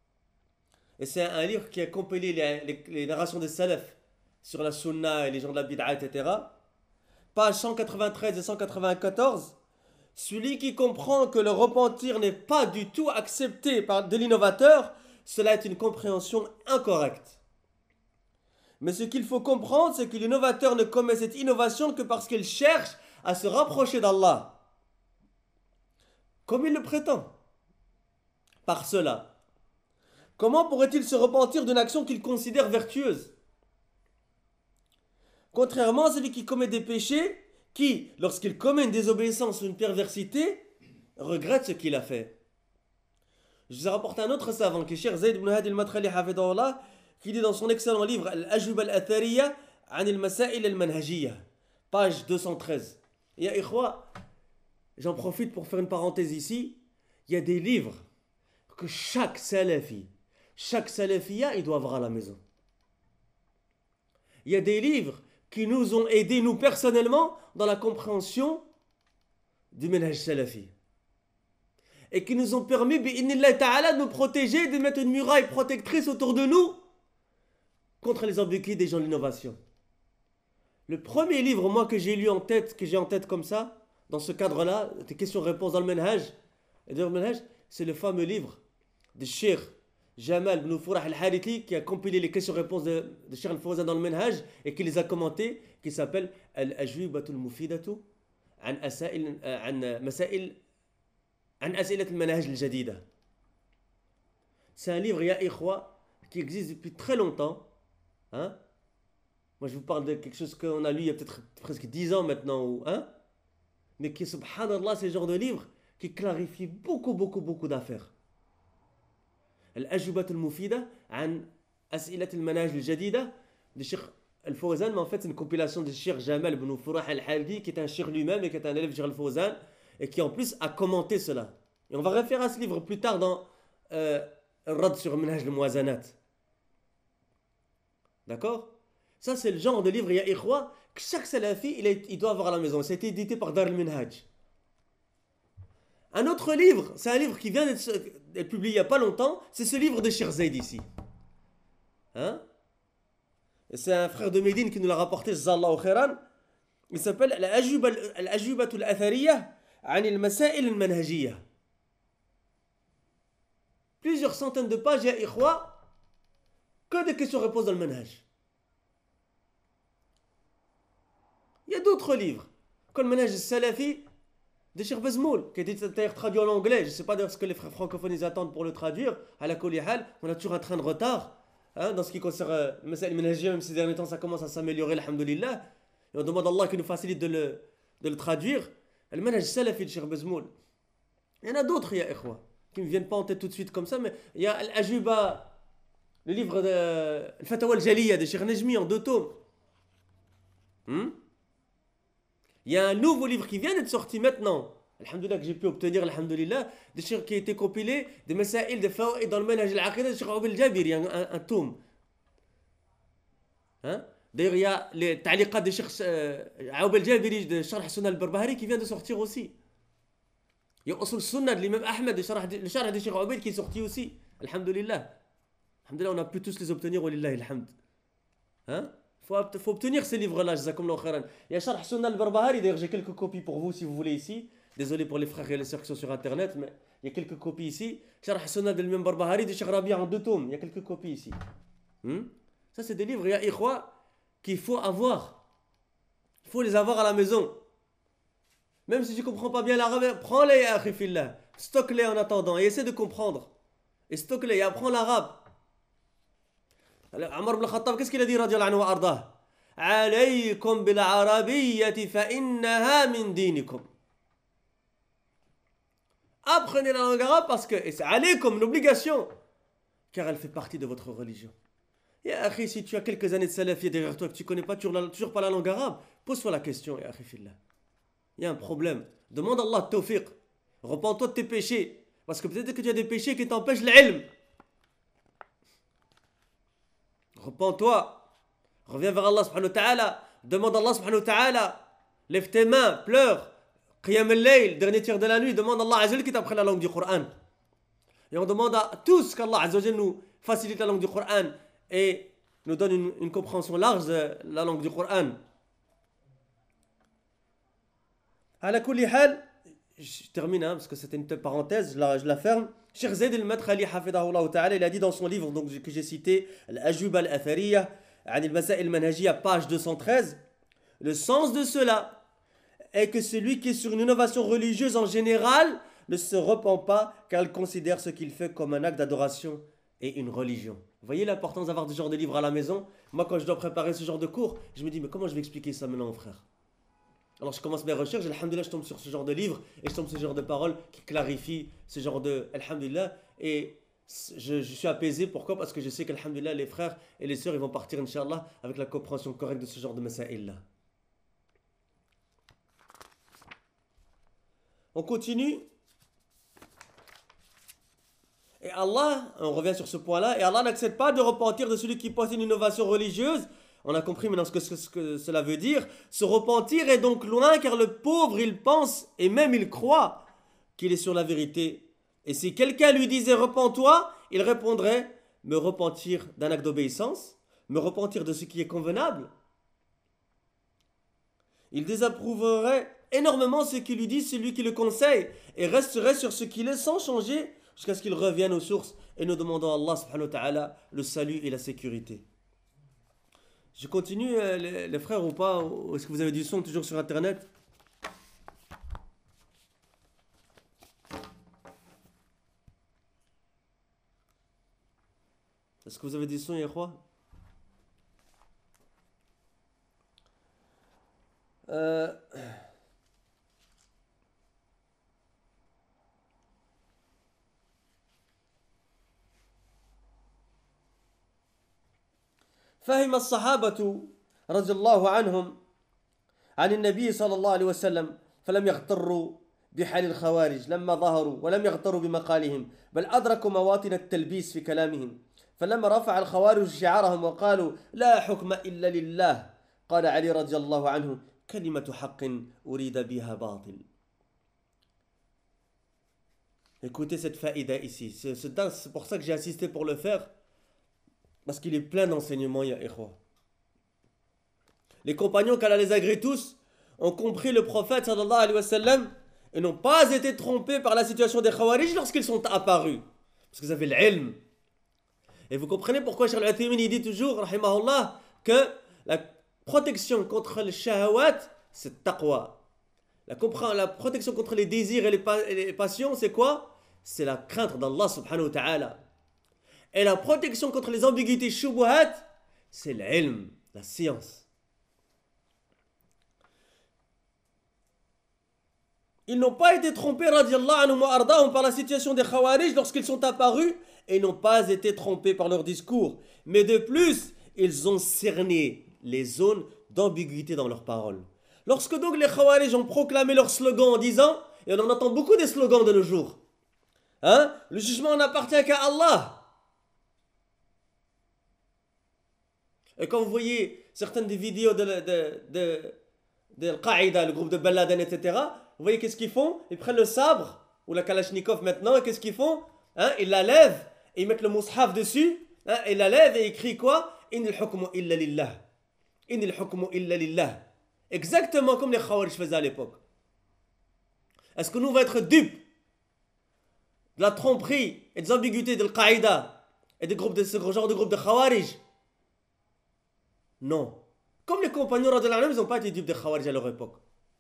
Et c'est un livre qui a compilé les narrations des salafs sur la sunna et les gens de la bid'a, etc. Pages 193 et 194. Celui qui comprend que le repentir n'est pas du tout accepté par de l'innovateur, cela est une compréhension incorrecte. Mais ce qu'il faut comprendre, c'est que l'innovateur ne commet cette innovation que parce qu'il cherche à se rapprocher d'Allah, comme il le prétend. Par cela, comment pourrait-il se repentir d'une action qu'il considère vertueuse? Contrairement à celui qui commet des péchés, qui, lorsqu'il commet une désobéissance ou une perversité, regrette ce qu'il a fait. Je vous ai rapporté un autre savant, qui est Cheikh Zayd ibn Hadi al-Madkhali hafidahullah, qui dit dans son excellent livre Al-Ajwib al-Athariya an al-Masail al-Manhajiyya, page 213. Et ya ikhwa, j'en profite pour faire une parenthèse ici, il y a des livres que chaque salafia, il doit avoir à la maison. Il y a des livres qui nous ont aidés, nous personnellement, dans la compréhension du ménage salafi. Et qui nous ont permis, bi'inillah ta'ala, de nous protéger, de mettre une muraille protectrice autour de nous contre les embûches des gens de l'innovation. Le premier livre, moi, que j'ai lu en tête, que j'ai en tête comme ça, dans ce cadre-là, des questions-réponses dans le Manhaj, c'est le fameux livre de Cheikh Jamal ibn Furah al-Harithi, qui a compilé les questions-réponses de Cheikh al-Fawzan dans le Manhaj et qui les a commentées, qui s'appelle Al-Ajwibatul Mufidatu an Masail an As'ilat al-Manhaj al-Jadida. C'est un livre, ya ikhwa, qui existe depuis très longtemps. Hein? Moi, je vous parle de quelque chose qu'on a lu il y a peut-être presque 10 ans maintenant, mais qui, subhanallah, c'est le genre de livre qui clarifie beaucoup d'affaires. Al-Ajwibat al-Mufida an As'ilat al-Manhaj al-Jadida de Cheikh al-Fawzan, mais en fait c'est une compilation de Cheikh Jamal ibn Furah al-Harithi, qui est un cheikh lui-même et qui est un élève de Cheikh al-Fawzan, et qui en plus a commenté cela. Et on va référer à ce livre plus tard dans Rad sur Manhaj al-Muwazanat. D'accord? Ça c'est le genre de livre, ya ikhwa, que chaque salafi il doit avoir à la maison. Ça a été édité par Dar al-Minhaj. Un autre livre, c'est un livre qui vient d'être publié il n'y a pas longtemps, c'est ce livre de Cheikh Zayd ici. Hein? Et c'est un frère de Médine qui nous l'a rapporté, Jazallahu khairan. Il s'appelle Al-Ajwibatul Athariya an al-Masail al-Manhajiyya. Plusieurs centaines de pages, ya ikhwa, que des questions-réponses dans le Manhaj. Il y a d'autres livres, comme le Manhaj al-Salafi de Cheikh Bazmoul, qui a été d'ailleurs traduit en anglais. Je ne sais pas d'ailleurs ce que les frères francophones ils attendent pour le traduire. À la Kolihal, on a toujours un train de retard. Hein, dans ce qui concerne le Masail al-Manhajiyya, même ces derniers temps ça commence à s'améliorer, alhamdulillah. Et on demande à Allah qu'il nous facilite de le traduire. Le Manhaj al-Salafi de Cheikh Bazmoul. Il y en a d'autres, ya ikhwa, qui ne me viennent pas en tête tout de suite comme ça, mais il y a Al-Ajuba, le livre de Al-Fatawa al-Jaliya de Cheikh Najmi en 2 tomes. Il y a un nouveau livre qui vient d'être sorti maintenant, alhamdulillah, que j'ai pu obtenir, alhamdulillah, qui a été compilé de Masail de Fawaid dans le Manhaj al-Aqida de Cheikh Aoub al-Jabiri, un tome. Hein? D'ailleurs, il y a les ta'liqat de Cheikh Aoub al-Jabiri de Sharh Sunnah al-Barbahari qui vient de sortir aussi. Il y a Usul Sunnah de l'imam Ahmed, le Sharh de Cheikh Aoub qui est sorti aussi, alhamdulillah. Alhamdulillah, on a pu tous les obtenir, walillahi alhamd. Hein? Faut obtenir ces livres-là, jazakumullahu khairan. Il y a Sharh Sunnah al-Barbahari, d'ailleurs j'ai quelques copies pour vous si vous voulez ici. Désolé pour les frères et les sœurs qui sont sur internet, mais il y a quelques copies ici. Sharh Sunnah de l'imam Barbahari de Cheikh Rabi' en 2 tomes, il y a quelques copies ici. Ça c'est des livres, ya ikhwa, qu'il faut avoir. Il faut les avoir à la maison. Même si tu ne comprends pas bien l'arabe, prends-les, ya akhi fillah. Stocke-les en attendant et essaie de comprendre. Et stocke-les et apprends l'arabe. Omar ibn Khattab, qu'est-ce qu'il a dit, radiyallahu anhu wa ardah? Alaykum bil arabiyyati fa innaha min dinikum. Apprenez la langue arabe parce que, et c'est alaykum, l'obligation, car elle fait partie de votre religion. Et akhi, si tu as quelques années de salafiyya derrière toi, que tu ne connais pas toujours pas la langue arabe, pose-toi la question, ya akhi fillah. Il y a un problème. Demande à Allah tawfiq. Repends-toi de tes péchés. Parce que peut-être que tu as des péchés qui t'empêchent l'ilm. repens-toi, reviens vers Allah subhanahu wa ta'ala, demande à Allah subhanahu wa ta'ala, lève tes mains, pleure, qiyam al-layl, dernier tiers de la nuit, demande à Allah Azza wa Jal qui t'apprenne la langue du Coran. Et on demande à tous qu'Allah Azza wa Jal nous facilite la langue du Coran et nous donne une compréhension large de la langue du Coran. Ala kulli hal, je termine parce que c'était une parenthèse, je la ferme. Cheikh Zayd al-Madkhali hafidahullah ta'ala, il a dit dans son livre donc, que j'ai cité, Al-Ajuba al-Athariya, al-Masail al-Manhajiyya, page 213, le sens de cela est que celui qui est sur une innovation religieuse en général ne se repent pas car il considère ce qu'il fait comme un acte d'adoration et une religion. Vous voyez l'importance d'avoir ce genre de livre à la maison? Moi, quand je dois préparer ce genre de cours, je me dis, mais comment je vais expliquer ça maintenant, frère? Alors je commence mes recherches, alhamdoulilah, je tombe sur ce genre de livre et je tombe sur ce genre de paroles qui clarifient ce genre de alhamdoulilah et je suis apaisé. Pourquoi? Parce que je sais qu'alhamdoulilah, les frères et les sœurs, ils vont partir, Inch'Allah, avec la compréhension correcte de ce genre de masaïl là. On continue. Et Allah, on revient sur ce point-là, et Allah n'accepte pas de repentir de celui qui possède une innovation religieuse. On a compris maintenant ce que cela veut dire. Se repentir est donc loin car le pauvre, il pense et même il croit qu'il est sur la vérité. Et si quelqu'un lui disait repens-toi, il répondrait me repentir d'un acte d'obéissance, me repentir de ce qui est convenable. Il désapprouverait énormément ce qu'il lui dit celui qui le conseille et resterait sur ce qu'il est sans changer jusqu'à ce qu'il revienne aux sources et nous demandons à Allah subhanahu wa ta'ala le salut et la sécurité. Je continue les frères ou pas? Est-ce que vous avez du son toujours sur internet? Est-ce que vous avez du son, Yahwa? فهم الصحابة رضي الله عنهم عن النبي صلى الله عليه وسلم فلم يغتروا بحال الخوارج لما ظهروا ولم يغتروا بمقالهم بل أدركوا مواطن التلبيس في كلامهم فلما رفع الخوارج شعارهم وقالوا لا حكم إلا لله قال علي رضي الله عنه كلمة حق أريد بها باطل. Écoutez cette faïda ici, c'est pour ça que j'ai insisté pour le faire. Parce qu'il est plein d'enseignements, ya ikhwa. Les compagnons, qu'Allah les agrée tous, ont compris le prophète sallallahu alayhi wa sallam et n'ont pas été trompés par la situation des Khawarij lorsqu'ils sont apparus. Parce qu'ils avaient l'ilm. Et vous comprenez pourquoi Cheikh Al-Uthaymin dit toujours, rahimahullah, que la protection contre le shahawat, c'est taqwa. La protection contre les désirs et les passions, c'est quoi? C'est la crainte d'Allah subhanahu wa ta'ala. Et la protection contre les ambiguïtés shubuhat, c'est l'ilm, la science. Ils n'ont pas été trompés, radiallahu anhum wa ardahum, par la situation des Khawarij lorsqu'ils sont apparus, et n'ont pas été trompés par leur discours. Mais de plus, ils ont cerné les zones d'ambiguïté dans leurs paroles. Lorsque donc les Khawarij ont proclamé leur slogan en disant, et on en entend beaucoup des slogans de nos jours, le jugement n'appartient qu'à Allah. Et quand vous voyez certaines des vidéos de Al-Qaïda, le groupe de Ben Laden, etc., vous voyez qu'est-ce qu'ils font? Ils prennent le sabre, ou la Kalachnikov maintenant, et qu'est-ce qu'ils font? Ils la lèvent, et ils mettent le mushaf dessus, ils la lèvent et ils crient quoi? Innil hukmu illa lillah. Innil hukmu illa lillah. Exactement comme les Khawarij faisaient à l'époque. Est-ce que nous, on va être dupes de la tromperie et des ambiguïtés de Al-Qaïda et de ce genre de groupe de Khawarij? Non. Comme les compagnons radiallahu anhum, ils n'ont pas été dupes des Khawarij à leur époque.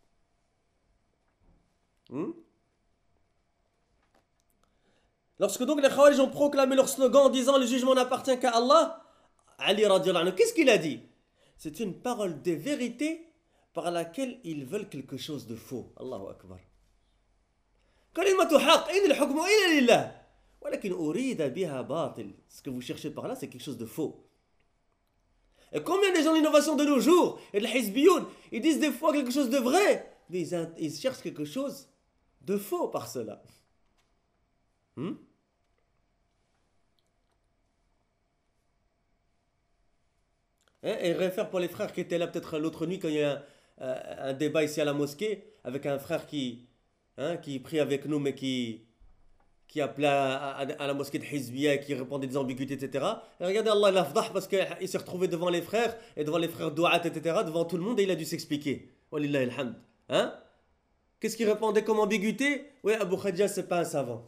Lorsque donc les Khawarij ont proclamé leur slogan en disant le jugement n'appartient qu'à Allah, Ali radiallahu anhu, qu'est-ce qu'il a dit? C'est une parole de vérité par laquelle ils veulent quelque chose de faux. Allahu Akbar. Kalimatu haqq, in al-hukmu illa lillah. Walakin urida biha batil. Ce que vous cherchez par là, c'est quelque chose de faux. Et combien de gens d'innovation de nos jours, et de l'hizbiyoun, ils disent des fois quelque chose de vrai, mais ils cherchent quelque chose de faux par cela. Hein, et réfère pour les frères qui étaient là peut-être l'autre nuit quand il y a eu un débat ici à la mosquée avec un frère qui prie avec nous mais qui appelait à la mosquée de Hizbiya et qui répondait des ambiguïtés, etc. Et regardez, Allah l'a fdah parce qu'il s'est retrouvé devant les frères et devant les frères douat, etc., devant tout le monde et il a dû s'expliquer. Walillahi alhamd. Hein? Qu'est-ce qu'il répondait comme ambiguïté? Oui, Abu Khadija, c'est pas un savant.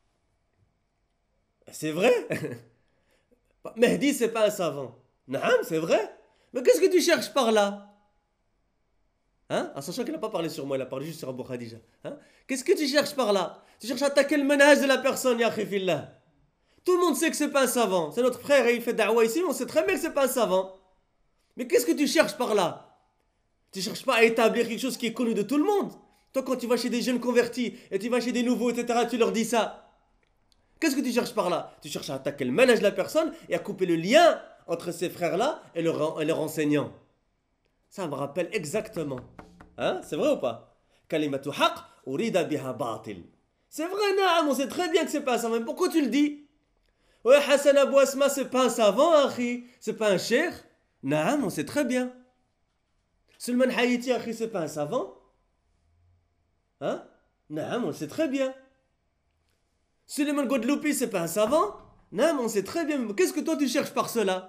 C'est vrai. Mehdi, c'est pas un savant. Naam, c'est vrai. Mais qu'est-ce que tu cherches par là? Hein? En sachant qu'il n'a pas parlé sur moi, il a parlé juste sur Abu Khadija. Hein? Qu'est-ce que tu cherches par là? Tu cherches à attaquer le ménage de la personne, ya khifillah. Tout le monde sait que c'est pas un savant. C'est notre frère et il fait da'wa ici, mais on sait très bien que c'est pas un savant. Mais qu'est-ce que tu cherches par là? Tu cherches pas à établir quelque chose qui est connu de tout le monde. Toi, quand tu vas chez des jeunes convertis et tu vas chez des nouveaux, etc., tu leur dis ça. Qu'est-ce que tu cherches par là? Tu cherches à attaquer le ménage de la personne et à couper le lien entre ces frères-là et leurs enseignants. Ça me rappelle exactement. Hein? C'est vrai ou pas? Kalimatu haq urida biha batil. C'est vrai, naam, on sait très bien que c'est pas un savant. Mais pourquoi tu le dis? Ouais, Hassan Abou Asma, c'est pas un savant, akhi. C'est pas un cheikh. Naam, on sait très bien. Sulman Hayiti, akhi, c'est pas un savant. Hein? Naam, on sait très bien. Suleiman Godloupi, c'est pas un savant. Naam, on sait très bien. Mais qu'est-ce que toi tu cherches par cela?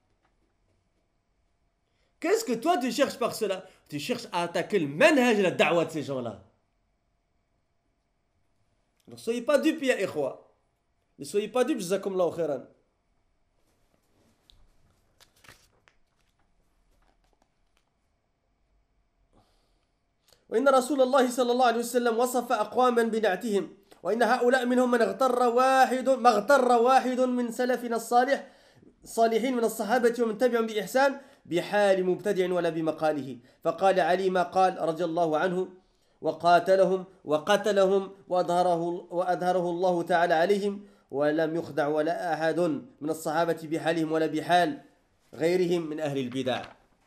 Qu'est-ce que toi tu cherches par cela? Tu cherches à attaquer le manhaj et la da'wa de ces gens-là. Ne soyez pas dupes, ya ikhwa. Ne soyez pas dupes, jazakumullahu khairan. وإن رسول الله صلى الله عليه وسلم وصف أقواما بنعتهم وإن هؤلاء منهم من اغتر واحد من سلفنا الصالحين من الصحابة ومن تبعهم بإحسان بحال مبتدع ولا بمقاله فقال علي ما قال رضي الله عنه وقتلهم وأظهره الله تعالى عليهم ولم يخدع ولا أحد من الصحابة بحالهم ولا بحال غيرهم من أهل البدع.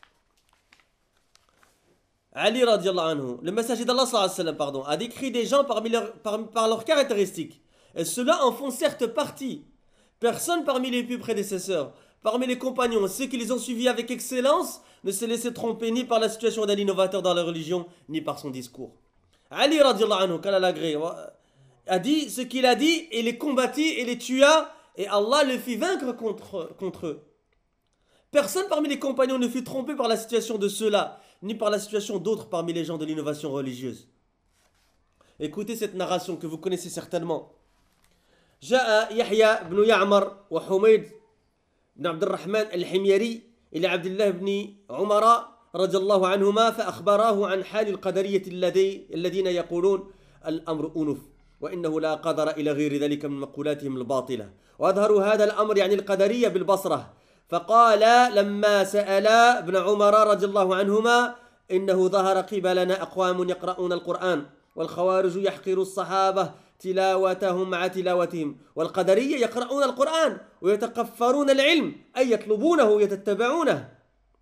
Ali radiallahu anhu, le messager d'Allah sallallahu alayhi wa sallam, pardon, a décrit des gens par leurs caractéristiques. Et ceux-là en font certes partie. Personne parmi les plus prédécesseurs, parmi les compagnons, ceux qui les ont suivis avec excellence, ne s'est laissé tromper ni par la situation d'un innovateur dans la religion, ni par son discours. Ali radiallahu anhu, qu'Allah l'agrée, a dit ce qu'il a dit et les combattit et les tua et Allah le fit vaincre contre eux. Personne parmi les compagnons ne fut trompé par la situation de ceux-là, ni par la situation d'autres parmi les gens de l'innovation religieuse. Écoutez cette narration que vous connaissez certainement. جاء يحيى بن يعمر وحميد بن عبد الرحمن الحميري إلى عبد الله بن عمر رضي الله عنهما فأخبراه عن حال القدرية الذين يقولون الأمر أنف وإنه لا قدر إلى غير ذلك من مقولاتهم الباطلة وأظهروا هذا الأمر يعني القدرية بالبصرة فقال لما سأل ابن عمر رضي الله عنهما إنه ظهر قبلنا أقوام يقرؤون القرآن والخوارج يحقر الصحابة تلاوتهم مع تلاوتهم والقدرية يقرؤون القرآن ويتقفرون العلم أي يطلبونه ويتتبعونه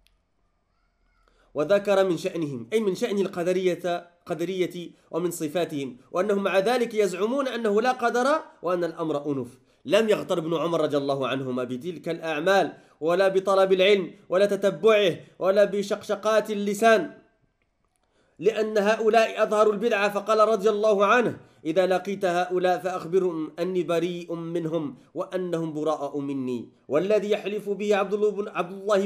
وذكر من شأنهم أي من شأن القدرية ومن صفاتهم وأنهم مع ذلك يزعمون أنه لا قدر وأن الأمر أنف لم يغتر ابن عمر رضي الله عنهما بتلك الأعمال ولا بطلب العلم ولا تتبعه ولا بشقشقات اللسان لأن هؤلاء أظهروا البدعة فقال رضي الله عنه إذا لقيت هؤلاء فأخبرهم أني بريء منهم وأنهم براء مني والذي يحلف به عبد الله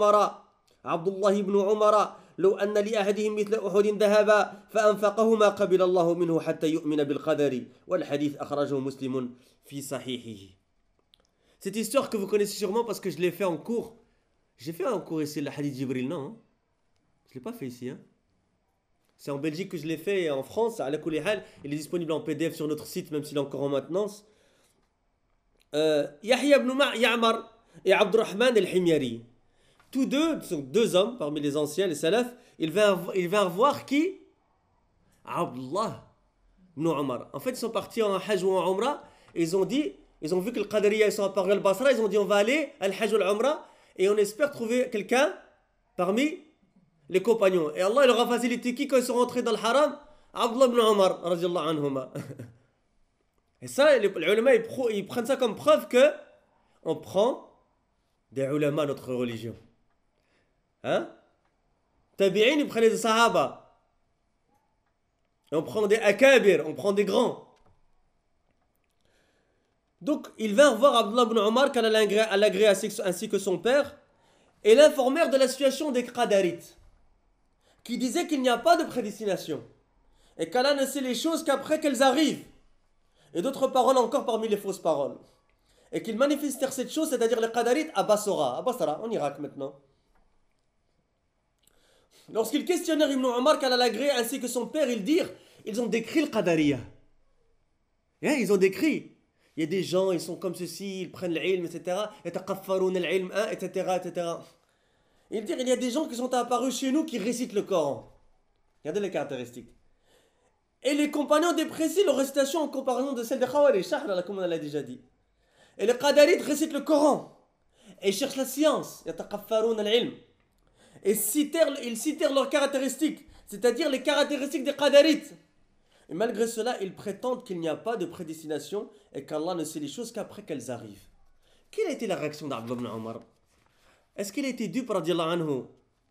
بن عمر لو أن لأحدهم مثل أحد ذهبا فأنفقه ما قبل الله منه حتى يؤمن بالقدر والحديث أخرجه مسلم في صحيحه. Cette histoire que vous connaissez sûrement parce que je l'ai fait en cours. J'ai fait un cours ici, le hadith Jibril, non hein? Je ne l'ai pas fait ici. Hein? C'est en Belgique que je l'ai fait et en France, à la Kouléhal. Il est disponible en PDF sur notre site, même s'il est encore en maintenance. Yahya ibn Ya'mar et Abdurrahman al-Himyari. Tous deux sont deux hommes parmi les anciens, les salafs. Ils vinrent voir qui? Abdullah ibn Umar. En fait, ils sont partis en Hajj ou en Umrah et ils ont vu que le Qadariya, ils sont apparus à Al-Basra, ils ont dit on va aller à Al-Hajj ou Al-Umrah et on espère trouver quelqu'un parmi les compagnons. Et Allah il leur a facilité qui quand ils sont rentrés dans le haram? Abdullah ibn Umar, radiallahu anhuma. Et ça, les ulama, ils prennent ça comme preuve que on prend des ulama à notre religion. Hein? Tabi'in, ils prenaient des sahaba. Et on prend des akabir, on prend des grands. Donc, il vint voir Abdullah ibn Omar qu'Allah l'agrée ainsi que son père et l'informèrent de la situation des Qadarites, qui disaient qu'il n'y a pas de prédestination et qu'Allah ne sait les choses qu'après qu'elles arrivent. Et d'autres paroles encore parmi les fausses paroles. Et qu'ils manifestèrent cette chose, c'est-à-dire les Qadarites, à Basra, en Irak maintenant. Lorsqu'ils questionnèrent Ibn Omar qu'Allah l'agrée ainsi que son père, ils ont décrit le Qadariya. Ils ont décrit. Il y a des gens, ils sont comme ceci, ils prennent l'ilm, etc. etc. Ils disent, il y a des gens qui sont apparus chez nous qui récitent le Coran. Regardez les caractéristiques. Et les compagnons déprécient leur récitation en comparaison de celle des Khawarij, comme on l'a déjà dit. Et les Qadarites récitent le Coran. Et ils cherchent la science. Et ils citèrent leurs caractéristiques, c'est-à-dire les caractéristiques des Qadarites. Et malgré cela, ils prétendent qu'il n'y a pas de prédestination et qu'Allah ne sait les choses qu'après qu'elles arrivent. Quelle a été la réaction d'Abdullah ibn Omar? Est-ce qu'il a été dupe, radiallahu anhu,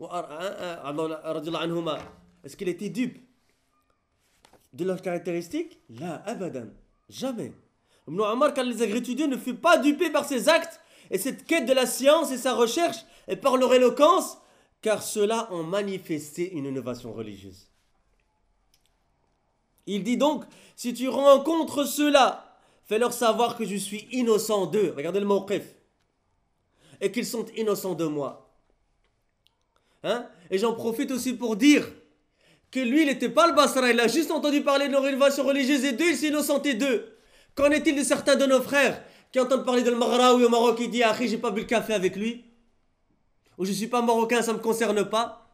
est-ce qu'il a été dupe de leurs caractéristiques? La, abadan, jamais. Ibn Omar, quand les agrétudieux, ne fut pas dupé par ses actes et cette quête de la science et sa recherche et par leur éloquence, car ceux-là ont manifesté une innovation religieuse. Il dit donc, si tu rencontres ceux-là, fais-leur savoir que je suis innocent d'eux. Regardez le mawqif. Et qu'ils sont innocents de moi. Et j'en profite aussi pour dire que lui, il n'était pas le Basra. Il a juste entendu parler de leur innovation religieuse et d'eux, il s'est innocenté d'eux. Qu'en est-il de certains de nos frères qui entendent parler de Maghraoui au Maroc et disent, ah, j'ai pas bu le café avec lui? Ou je ne suis pas marocain, ça ne me concerne pas?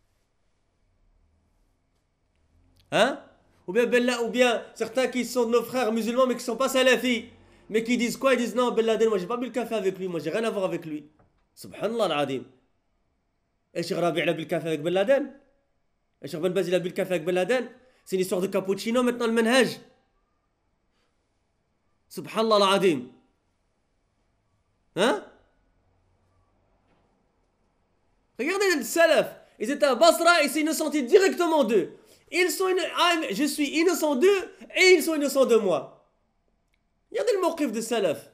Ou bien certains qui sont de nos frères musulmans mais qui ne sont pas salafis, mais qui disent quoi? Ils disent non, Ben Laden, moi j'ai pas bu le café avec lui, moi j'ai rien à voir avec lui. Subhanallah al-Adim. Et Cheikh Rabi' a bu le café avec Ben Laden? Et Cheikh Ben Baz il a bu le café avec Ben Laden? C'est une histoire de cappuccino maintenant le manhaj. Subhanallah al-Adim. Regardez le salaf, ils étaient à Basra et c'est innocenté directement d'eux. Je suis innocent d'eux et ils sont innocents de moi. Regardez le mawqif de salaf.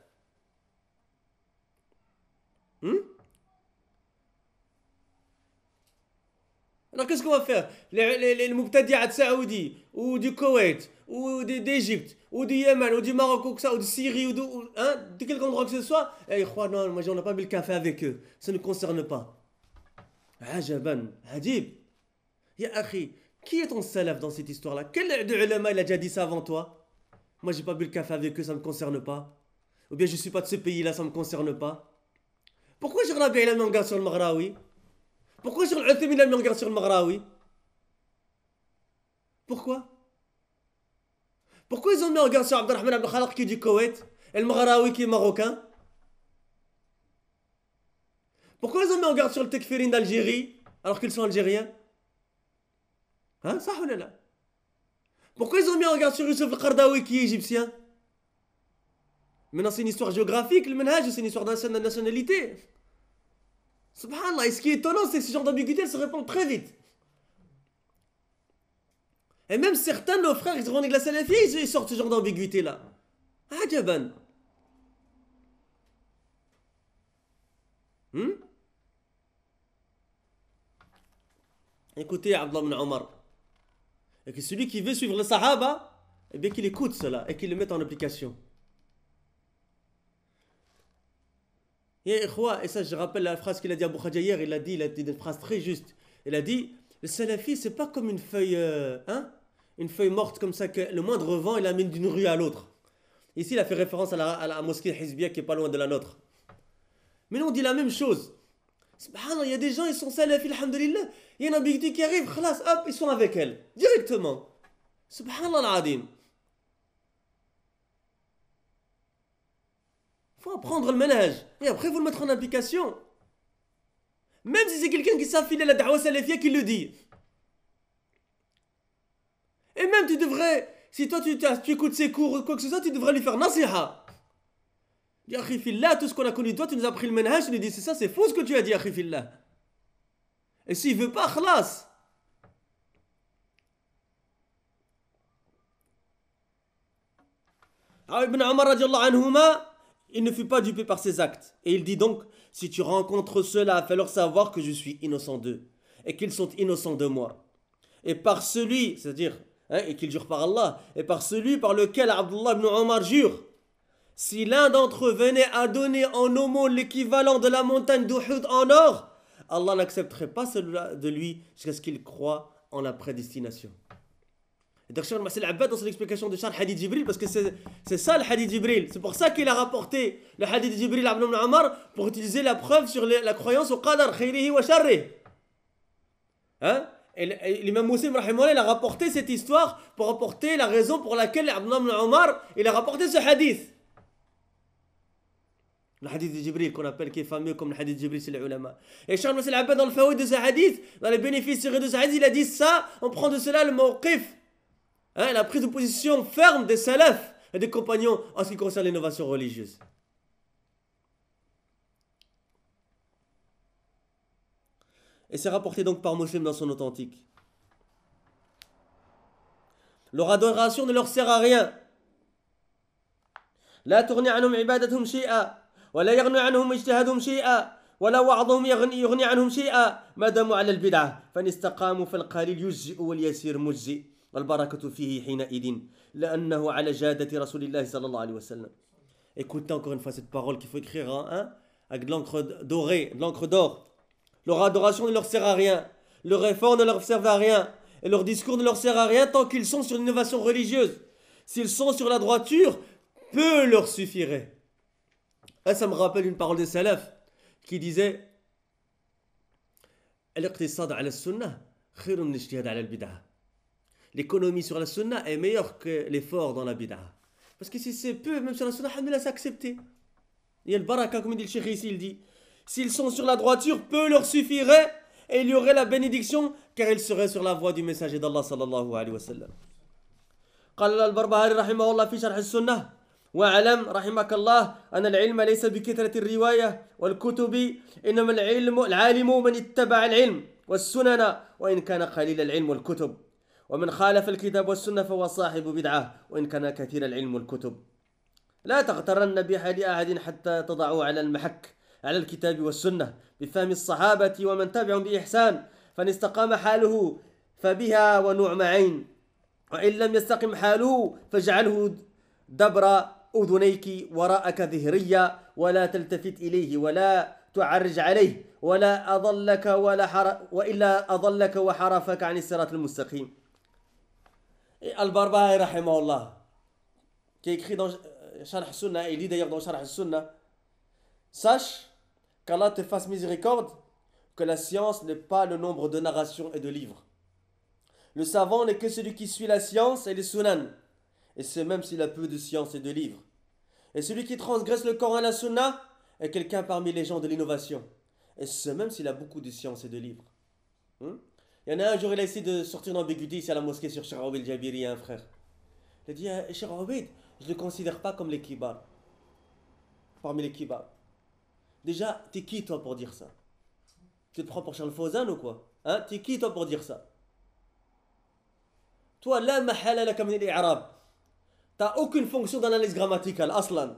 Alors qu'est-ce qu'on va faire? Les mubtadi'at saoudis, ou du Koweït, ou d'Égypte, ou du Yémen, ou du Maroc, ou de Syrie, ou de quelque endroit que ce soit, non, moi on n'a pas bu le café avec eux, ça ne nous concerne pas. Ajaban, Hadib. Ya akhi, qui est ton salaf dans cette histoire-là? Quel de ulama il a déjà dit ça avant toi? Moi j'ai pas bu le café avec eux, ça ne me concerne pas. Ou bien je suis pas de ce pays-là, ça ne me concerne pas. Pourquoi Cheikh Rabi' il a mis en garde sur le Maghraoui? Pourquoi Cheikh Al-Uthaymin il a mis en garde sur le Maghraoui? Pourquoi ils ont mis en garde sur Abdelrahman Abdel Khalaq qui est du Koweït et le Maghraoui qui est marocain? Pourquoi ils ont mis en garde sur le Tekfirin d'Algérie alors qu'ils sont algériens? Ça ou là? Pourquoi ils ont mis en garde sur Youssef Al-Qardawi qui est égyptien? Maintenant c'est une histoire géographique, le manhaj, c'est une histoire de nationalité. Subhanallah, et ce qui est étonnant, c'est que ce genre d'ambiguïté se répand très vite. Et même certains de nos frères, ils revendiquent la salafie, ils sortent ce genre d'ambiguïté-là. Ajaban. Écoutez Abdullah ibn Omar. Et que celui qui veut suivre le Sahaba, eh bien qu'il écoute cela et qu'il le mette en application. Et ça je rappelle la phrase qu'il a dit à Abu Khaja hier, il a dit une phrase très juste. Il a dit, le salafi c'est pas comme une feuille morte comme ça que le moindre vent il l'amène d'une rue à l'autre. Ici il a fait référence à la mosquée Hizbiyya qui est pas loin de la nôtre. Mais nous on dit la même chose. Subhanallah, il y a des gens ils sont salafis, alhamdulillah, il y a une ambiguïté qui arrive, khalas, hop, ils sont avec elle, directement. Subhanallah al-Adim. Il faut apprendre le manhaj. Et après, vous le mettre en application. Même si c'est quelqu'un qui s'affile à la da'wa salafiyya qui le dit. Et même tu devrais, si toi tu écoutes ses cours ou quoi que ce soit, tu devrais lui faire nasiha. Ya akhi fillah, tout ce qu'on a connu de toi, tu nous as pris le manhaj, tu nous dis c'est ça, c'est faux ce que tu as dit, akhi fillah. Et s'il ne veut pas, khlas. Ibn Omar radiallahu anhuma, il ne fut pas dupé par ses actes. Et il dit donc, si tu rencontres ceux-là, fais-leur savoir que je suis innocent d'eux. Et qu'ils sont innocents de moi. Et par celui, c'est-à-dire, et qu'ils jurent par Allah, et par celui par lequel Abdullah ibn Omar jure, si l'un d'entre eux venait à donner en aumône l'équivalent de la montagne d'Uhud en or, Allah n'accepterait pas cela de lui jusqu'à ce qu'il croie en la prédestination. Et donc, Cheikh Massil Abbad, dans son explication de Charles Hadith Jibril, parce que c'est ça le Hadith Jibril, c'est pour ça qu'il a rapporté le Hadith Jibril à Ibn Omar pour utiliser la preuve sur la croyance au qadar, khayrihi wa sharrihi. Et l'imam Muslim, il a rapporté cette histoire pour rapporter la raison pour laquelle Ibn Omar il a rapporté ce hadith. Le hadith de Jibril qu'on appelle, qui est fameux comme le hadith de Jibril, c'est les ulama. Et Cheikh Massil Abbad, dans le faouid de ce hadith, dans les bénéfices tirés de ce hadith, il a dit ça, on prend de cela le mawqif. La prise de position ferme des salafs et des compagnons en ce qui concerne l'innovation religieuse. Et c'est rapporté donc par Muslim dans son authentique. Leur adoration ne leur sert à rien. لا تغني عنهم عبادتهم شيئا ولا يغني عنهم اجتهادهم شيئا ولا وعظهم يغني عنهم شيئا ما داموا على البدعة فإن استقاموا فالقليل يجزئ واليسير مجزئ والبركة فيه حينئذ لأنه على جادة رسول الله صلى الله عليه وسلم. Écoutez encore une fois cette parole qu'il faut écrire avec de l'encre dorée, de l'encre d'or. Leur adoration ne leur sert à rien, leur effort ne leur sert à rien, et leur discours ne leur sert à rien tant qu'ils sont sur l'innovation religieuse. S'ils sont sur la droiture, peu leur suffirait. Ça me rappelle une parole des salafs qui disait Al-iqtisad ala sunnah khayrun min ijtihad ala al-bid'ah. L'économie sur la sunna est meilleure que l'effort dans la bid'ah. Parce que si c'est peu, même sur la sunna, alhamdoulilah, c'est accepté. Il y a le baraka, comme dit le cheikh ici, il dit s'ils sont sur la droiture, peu leur suffirait et il y aurait la bénédiction car ils seraient sur la voie du messager d'Allah sallallahu alayhi wa sallam. قال البربهاري رحمه الله في شرح السنة واعلم رحمك الله أن العلم ليس بكثرة الرواية والكتب إنما العالم من اتبع العلم والسنن وإن كان قليل العلم والكتب ومن خالف الكتاب والسنة فهو صاحب بدعة وإن كان كثير العلم والكتب لا تغترن بحال أحد حتى تضعوا على المحك على الكتاب والسنة بفهم الصحابة ومن تبعهم بإحسان فإن استقام حاله فبها ونعم عين وإن لم يستقم حاله فاجعله دبر أذنيك وراءك ظهريا ولا تلتفت إليه ولا تعرج عليه ولا أضلك وإلا أضلك وحرفك عن الصراط المستقيم. Al-Barbahari rahimahullah, qui est écrit dans Sharh Sunnah, et il dit d'ailleurs dans Sharh Sunnah, sache qu'Allah te fasse miséricorde, que la science n'est pas le nombre de narrations et de livres. Le savant n'est que celui qui suit la science et les sunan, et c'est même s'il a peu de science et de livres. Et celui qui transgresse le Coran et la Sunna est quelqu'un parmi les gens de l'innovation, et c'est même s'il a beaucoup de science et de livres. Il y en a un jour, il a essayé de sortir d'ambiguïté ici à la mosquée sur Cheikh Aoubid Jabiri, un frère. Il a dit, Cheikh Aoubid, je ne le considère pas comme les kibars. Parmi les kibars. Déjà, t'es qui toi pour dire ça? Tu te prends pour Charles Fawzan ou quoi? T'es qui toi pour dire ça? Toi, la mahala laka min al-i'rab. T'as aucune fonction d'analyse grammaticale, aslan.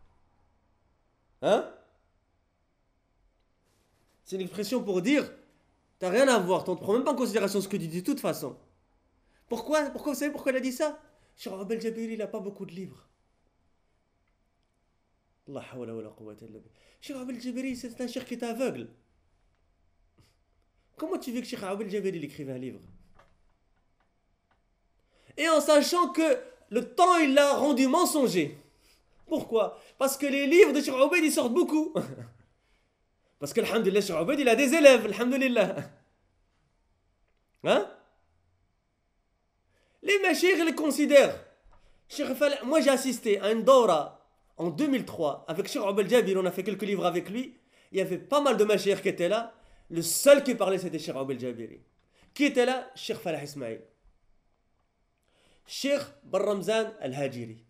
C'est une expression pour dire t'as rien à voir, tu ne prends même pas en considération ce que tu dis de toute façon. Pourquoi? Vous savez pourquoi il a dit ça? Cheikh Aoubid Jabiri, il n'a pas beaucoup de livres. Allah hawla wa la quwwata illa billah. Cheikh Aoubid Jabiri, c'est un cheikh qui est aveugle. Comment tu veux que Cheikh Aoubid Jabiri écrive un livre? Et en sachant que le temps, il l'a rendu mensonger. Pourquoi? Parce que les livres de Cheikh Aoubid, ils sortent beaucoup. Parce que, alhamdulillah, Cheikh Aoubid, il a des élèves, alhamdulillah. Les mashayikh, ils le considèrent. Moi, j'ai assisté à une daura en 2003 avec Cheikh Aoubid Jabiri, on a fait quelques livres avec lui. Il y avait pas mal de mashayikh qui étaient là. Le seul qui parlait, c'était Cheikh Aoubid Jabiri. Qui était là? Cheikh Falah Ismail. Cheikh Barramzan Al-Hajiri.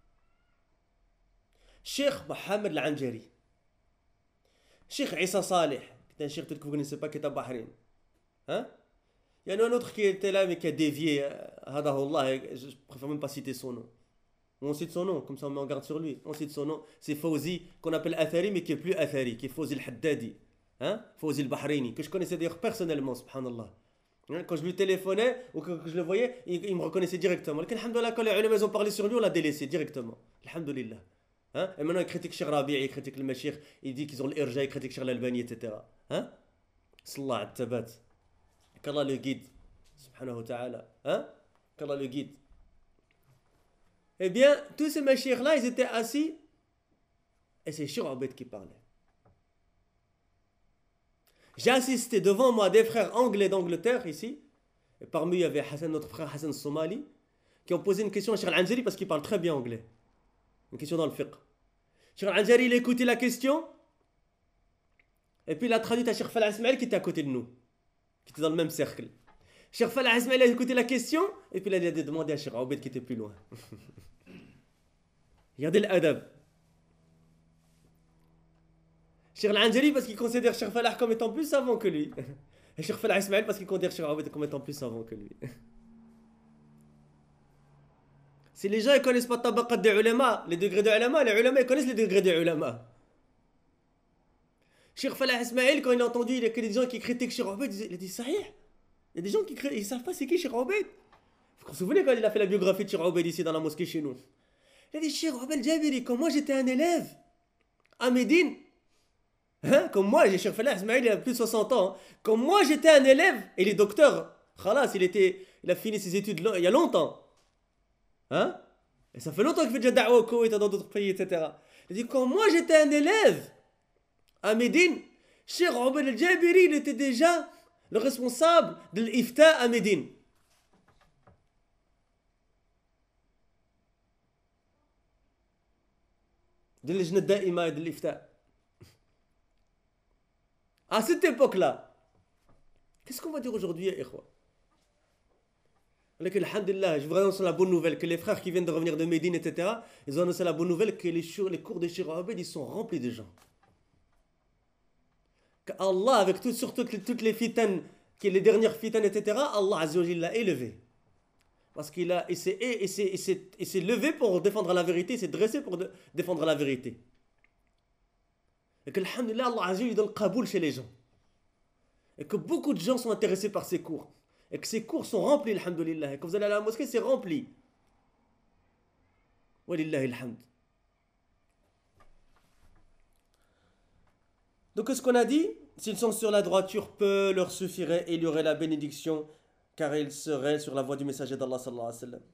Cheikh Mohamed Al-Anjari. Cheikh Issa Saleh, qui est un cheikh que vous ne connaissez pas, qui est à Bahreïn. Hein? Il y en a un autre qui était là, mais qui a dévié. Hadahullah, je préfère même pas citer son nom. On cite son nom, comme ça on met en garde sur lui. On cite son nom. C'est Fawzi, qu'on appelle Athari, mais qui est plus Athari, qui est Fawzi al-Haddadi. Hein? Fawzi al-Bahraini, que je connaissais d'ailleurs personnellement, subhanallah. Hein? Quand je lui téléphonais ou que je le voyais, il me reconnaissait directement. Alhamdulillah, quand les ulama ont parlé sur lui, on l'a délaissé directement. Alhamdulillah. Hein? Et maintenant il critique Cheikh Rabi', il critique le Mashir, il dit qu'ils ont l'Irja, il critique Cheikh l'Albani, etc. Hein? Sallah al-Tabat. Qu'Allah le guide. Subhanahu wa ta'ala. Hein? Qu'Allah le guide. Eh bien, tous ces Mashirs-là, ils étaient assis et c'est Cheikh Obeid qui parlait. J'ai assisté devant moi des frères anglais d'Angleterre ici, et parmi eux il y avait Hassan, notre frère Hassan Somali, qui ont posé une question à Cheikh Al-Anjari parce qu'il parle très bien anglais. Une question dans le fiqh. Cheikh Al-Anjari, il a écouté la question, et puis il a traduit à Cheikh Falah Ismail qui était à côté de nous, qui était dans le même cercle. Cheikh Falah Ismail a écouté la question, et puis il a demandé à Cheikh Obeid qui était plus loin. Regardez l'adab. Cheikh Al-Anjari parce qu'il considère Cheikh Falah comme étant plus savant que lui. Et Cheikh Falah Ismail parce qu'il considère Cheikh Obeid comme étant plus savant que lui. Si les gens ne connaissent pas tabaqat des ulama, les degrés des ulama, les ulama ils connaissent les degrés des ulama. Cheikh Falah Ismail, quand il a entendu il y a que des gens qui critiquent Cheikh Obeid, il a dit Sahih. Il y a des gens qui ne savent pas c'est qui Cheikh Obeid. Vous vous souvenez quand il a fait la biographie de Cheikh Obeid ici dans la mosquée chez nous? Il a dit Cheikh Obeid Jabiri, quand moi j'étais un élève à Médine, hein, comme moi, j'ai Cheikh Falah Ismail, il a plus de 60 ans. Hein. Comme moi j'étais un élève, et il est docteur, khalas, il a fini ses études il y a longtemps. Hein? Et ça fait longtemps qu'il fait déjà da'wa au Koweït et dans d'autres pays, etc. Il dit quand moi j'étais un élève à Médine, Cheikh Obeid al-Jabiri, il était déjà le responsable de l'ifta à Médine. De l'Ijna Da'ima et de l'ifta. À cette époque-là, qu'est-ce qu'on va dire aujourd'hui, Ikhwa? Alhamdulillah, je voudrais annoncer la bonne nouvelle que les frères qui viennent de revenir de Médine, etc., ils ont annoncé la bonne nouvelle que les cours de Cheikh Obeid, ils sont remplis de gens. qu'Allah, avec surtout toutes les fitanes, les dernières fitanes, etc., Allah Azzawajal l'a élevé. Parce il s'est levé pour défendre la vérité, il s'est dressé pour défendre la vérité. Et que, alhamdulillah, Allah Azzawajal donne le qaboul chez les gens. Et que beaucoup de gens sont intéressés par ces cours. Et que ces cours sont remplis, alhamdulillah. Et quand vous allez à la mosquée, c'est rempli. Walillahi alhamd. Donc, ce qu'on a dit, s'ils sont sur la droiture, peu leur suffirait et il y aurait la bénédiction, car ils seraient sur la voie du messager d'Allah sallallahu alayhi wa sallam.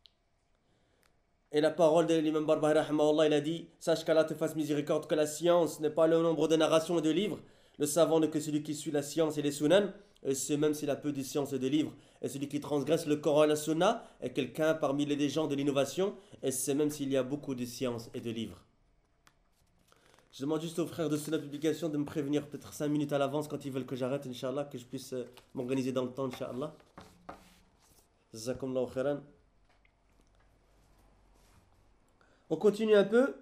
Et la parole de l'imam Barbahari, rahimahullah, il a dit: sache qu'Allah te fasse miséricorde, que la science n'est pas le nombre de narrations et de livres. Le savant n'est que celui qui suit la science et les sunan, et c'est même s'il a peu de science et de livres. Et celui qui transgresse le Coran et la sunna est quelqu'un parmi les gens de l'innovation, et c'est même s'il y a beaucoup de science et de livres. Je demande juste aux frères de Sunna Publication de me prévenir peut-être 5 minutes à l'avance quand ils veulent que j'arrête, Inch'Allah, que je puisse m'organiser dans le temps, Inch'Allah. Jazakumullahu khairan. On continue un peu.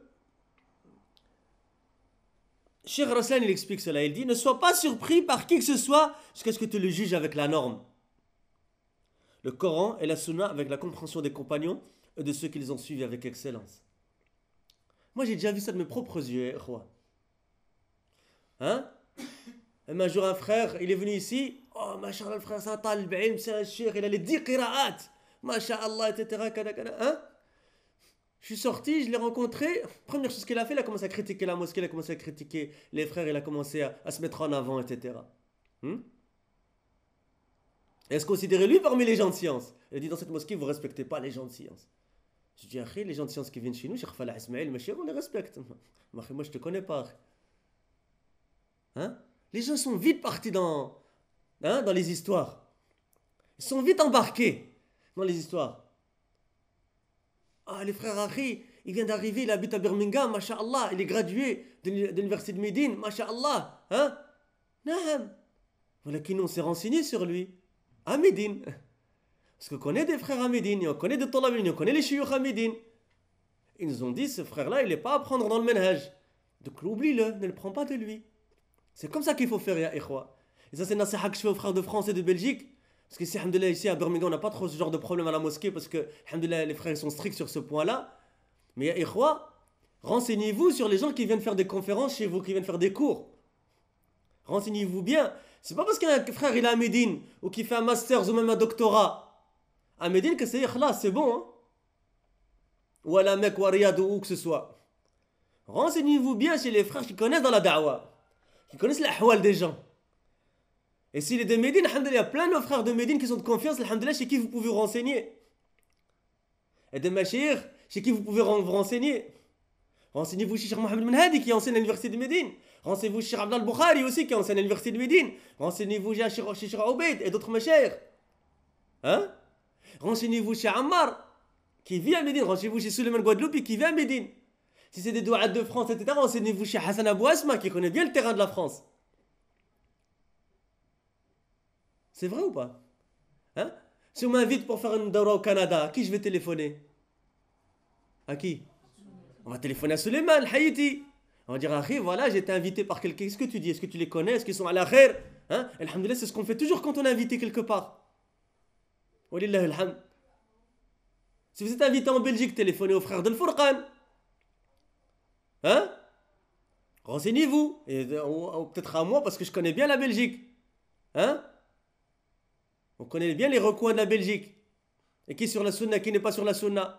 Cheikh Raslan, il explique cela. Il dit: ne sois pas surpris par qui que ce soit jusqu'à ce que tu le juges avec la norme. Le Coran et la Sunna avec la compréhension des compagnons et de ceux qui les ont suivis avec excellence. Moi, j'ai déjà vu ça de mes propres yeux, Ikhwa. Hein? Et un jour, un frère, il est venu ici. Oh, mashallah, le frère, c'est un talib ilm, c'est un cheikh, il a les 10 qira'at. Mashallah, etc. Hein? Je suis sorti, je l'ai rencontré. Première chose qu'il a fait, il a commencé à critiquer la mosquée, il a commencé à critiquer les frères, il a commencé à se mettre en avant, etc. Est-ce considérer lui parmi les gens de science? Il a dit: dans cette mosquée, vous ne respectez pas les gens de science. Je dis: Akhi, les gens de science qui viennent chez nous, Cheikh Falah Ismail, Machir, on les respecte. Moi, je ne te connais pas. Hein? Les gens sont vite partis dans les histoires. Ils sont vite embarqués dans les histoires. Ah, les frères Akhi, il vient d'arriver, il habite à Birmingham, masha'Allah, il est gradué de l'université de Médine, masha'Allah. Hein? Naam. Voilà qui nous s'est renseigné sur lui. À Médine. Parce qu'on connaît des frères à Médine, on connaît des talabin, on connaît les chioukh à Médine. Ils nous ont dit: ce frère-là, il n'est pas à prendre dans le manhaj. Donc oublie-le, ne le prends pas de lui. C'est comme ça qu'il faut faire, ya ikhwa. Et ça, c'est une nasiha que je fais aux frères de France et de Belgique. Parce que alhamdoulilah, ici à Birmingham, on n'a pas trop ce genre de problème à la mosquée parce que, alhamdoulilah, les frères sont stricts sur ce point-là. Mais ya ikhwa, renseignez-vous sur les gens qui viennent faire des conférences chez vous, qui viennent faire des cours. Renseignez-vous bien. C'est pas parce qu'un frère il est à Médine ou qu'il fait un master ou même un doctorat à Médine que c'est ikhlas, c'est bon. Hein? Ou à la Mecque ou à Riyad ou où que ce soit. Renseignez-vous bien chez les frères qui connaissent dans la da'wah, qui connaissent l'ahwal des gens. Et s'il est de Médine, alhamdoulilah, il y a plein de frères de Médine qui sont de confiance, alhamdoulilah, chez qui vous pouvez vous renseigner. Et de Machir, chez qui vous pouvez vous renseigner. Renseignez-vous chez Cheikh Mohamed Menhadi qui enseigne à l'université de Médine. Renseignez-vous chez Cheikh Abdel Bukhari aussi qui enseigne à l'université de Médine. Renseignez-vous chez Cheikh Obeid et d'autres Machir. Hein? Renseignez-vous chez Ammar qui vit à Médine. Renseignez-vous chez Suleiman Guadeloupe qui vit à Médine. Si c'est des douats de France, etc., renseignez-vous chez Hassan Abou Asma qui connaît bien le terrain de la France. C'est vrai ou pas? Hein? Si on m'invite pour faire une daura au Canada, à qui je vais téléphoner? À qui? On va téléphoner à Suleiman, Haïti. On va dire, ah, voilà, j'ai été invité par quelqu'un. Qu'est-ce que tu dis? Est-ce que tu les connais? Est-ce qu'ils sont à la khair? Hein? Alhamdoulilah, c'est ce qu'on fait toujours quand on est invité quelque part. Walillah alhamd. Si vous êtes invité en Belgique, téléphonez aux frères de l'Furqan. Hein? Renseignez-vous. Et peut-être à moi, parce que je connais bien la Belgique. Hein? On connaît bien les recoins de la Belgique. Et qui est sur la sunna, qui n'est pas sur la sunna.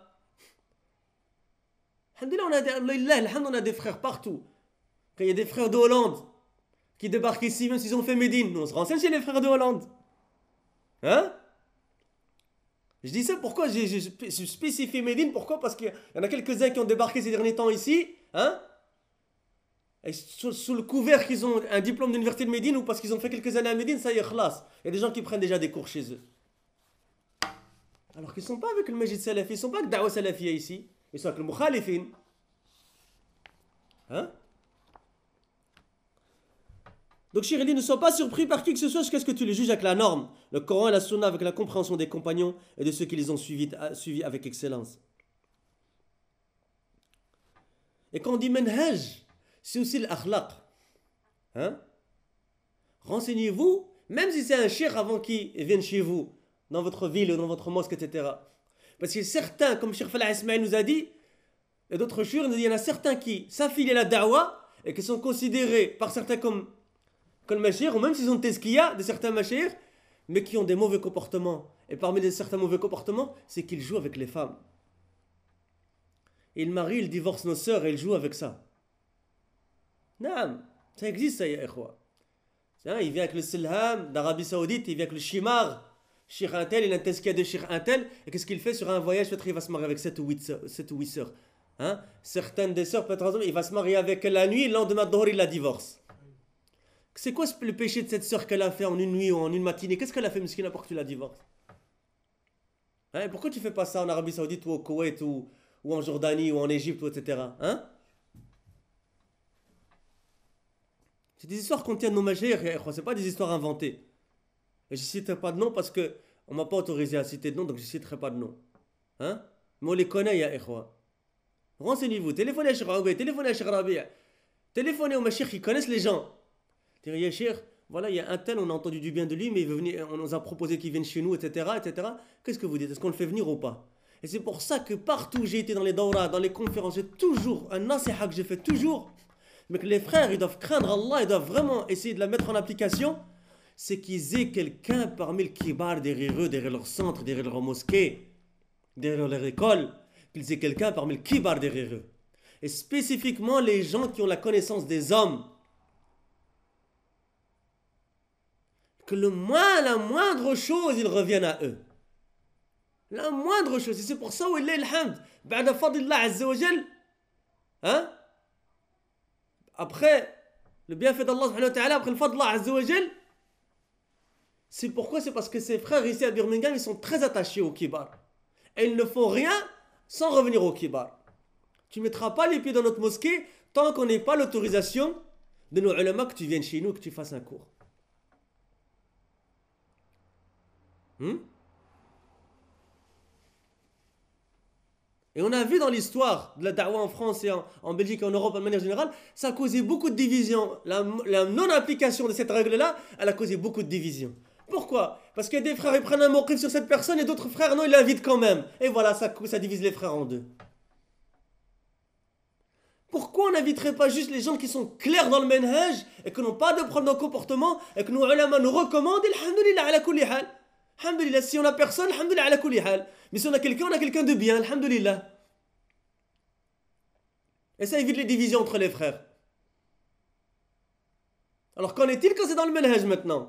Alhamdulillah, on a des frères partout. Quand il y a des frères de Hollande qui débarquent ici, même s'ils ont fait Médine, nous on se renseigne chez les frères de Hollande. Hein? Je dis ça pourquoi j'ai spécifié Médine. Pourquoi? Parce qu'il y en a quelques-uns qui ont débarqué ces derniers temps ici. Hein? Et sous le couvert qu'ils ont un diplôme d'université de Médine ou parce qu'ils ont fait quelques années à Médine, ça y est, khlas. Il y a des gens qui prennent déjà des cours chez eux. Alors qu'ils ne sont pas avec le Majid Salafi, ils ne sont pas avec Da'wa Salafia ici. Ils sont avec le Mukhalifin. Hein? Donc, Chirili, ne sois pas surpris par qui que ce soit jusqu'à ce que tu les juges avec la norme, le Coran et la Sunna, avec la compréhension des compagnons et de ceux qui les ont suivis avec excellence. Et quand on dit manhaj, c'est aussi l'akhlaq. Hein? Renseignez-vous, même si c'est un cheikh avant qu'il vienne chez vous, dans votre ville ou dans votre mosquée, etc. Parce que certains, comme Cheikh Falah Ismail nous a dit, et d'autres chouïrs nous dit, il y en a certains qui s'affilient à la da'wa et qui sont considérés par certains comme machir, ou même s'ils ont tezkiya de certains machir, mais qui ont des mauvais comportements. Et parmi certains mauvais comportements, c'est qu'ils jouent avec les femmes. Ils marient, ils divorcent nos sœurs et ils jouent avec ça. Non, ça existe ça, ya ikhwa. Il vient avec le silham d'Arabie Saoudite, il vient avec le shimar. Cheikh Intel, il a un tezkiya de Cheikh Intel, et qu'est-ce qu'il fait sur un voyage? Peut-être il va se marier avec 7 ou 8 sœurs. Hein? Certaines des sœurs, peut-être il va se marier avec la nuit, le lendemain de Dhuhr, il la divorce. C'est quoi le péché de cette sœur qu'elle a fait en une nuit ou en une matinée? Qu'est-ce qu'elle a fait, Miskina, pour que tu la divorces? Hein? Pourquoi tu fais pas ça en Arabie Saoudite ou au Koweït ou en Jordanie ou en Égypte, etc. Hein? C'est des histoires qu'on tient de nos machir, c'est pas des histoires inventées. Et je ne citerai pas de nom parce qu'on ne m'a pas autorisé à citer de nom, donc je ne citerai pas de nom. Hein? Mais on les connaît, ya ikhwa. Renseignez-vous, téléphonez à Cheikh Aoubé, téléphonez à Cheikh Rabi', téléphonez aux machir qui connaissent les gens. Dites, ya Cheikh, voilà, il y a un tel, on a entendu du bien de lui, mais il veut venir, on nous a proposé qu'il vienne chez nous, etc., etc. Qu'est-ce que vous dites? Est-ce qu'on le fait venir ou pas? Et c'est pour ça que partout où j'ai été dans les dawras, dans les conférences, j'ai toujours, un nasiha que j'ai fait toujours, mais que les frères, ils doivent craindre Allah, ils doivent vraiment essayer de la mettre en application, c'est qu'ils aient quelqu'un parmi le kibar derrière eux, derrière leur centre, derrière leur mosquée, derrière leur école, qu'ils aient quelqu'un parmi le kibar derrière eux. Et spécifiquement les gens qui ont la connaissance des hommes. Que la moindre chose, ils reviennent à eux. La moindre chose. Et c'est pour ça, Wallah alhamd, ba'da fadillah azza wa jal, hein? Après le bienfait d'Allah subhanahu wa ta'ala, après le fadillah azza wa jal, c'est pourquoi? C'est parce que ces frères ici à Birmingham, ils sont très attachés au kibar. Et ils ne font rien sans revenir au kibar. Tu ne mettras pas les pieds dans notre mosquée tant qu'on n'ait pas l'autorisation de nos ulama que tu viennes chez nous, que tu fasses un cours. Et on a vu dans l'histoire de la da'wah en France et en Belgique et en Europe de manière générale, ça a causé beaucoup de divisions. La non-application de cette règle-là, elle a causé beaucoup de divisions. Pourquoi? Parce qu'il y a des frères, ils prennent un mawqif sur cette personne et d'autres frères, non, ils l'invitent quand même. Et voilà, ça divise les frères en deux. Pourquoi on n'inviterait pas juste les gens qui sont clairs dans le manhaj et qui n'ont pas de problème de comportement et que nos ulama nous recommandent, alhamdulillah ala kulli hal. Alhamdulillah, si on a personne, alhamdulillah ala kulli hal. Mais si on a quelqu'un de bien, alhamdulillah. Et ça évite les divisions entre les frères. Alors qu'en est-il quand c'est dans le manhaj maintenant?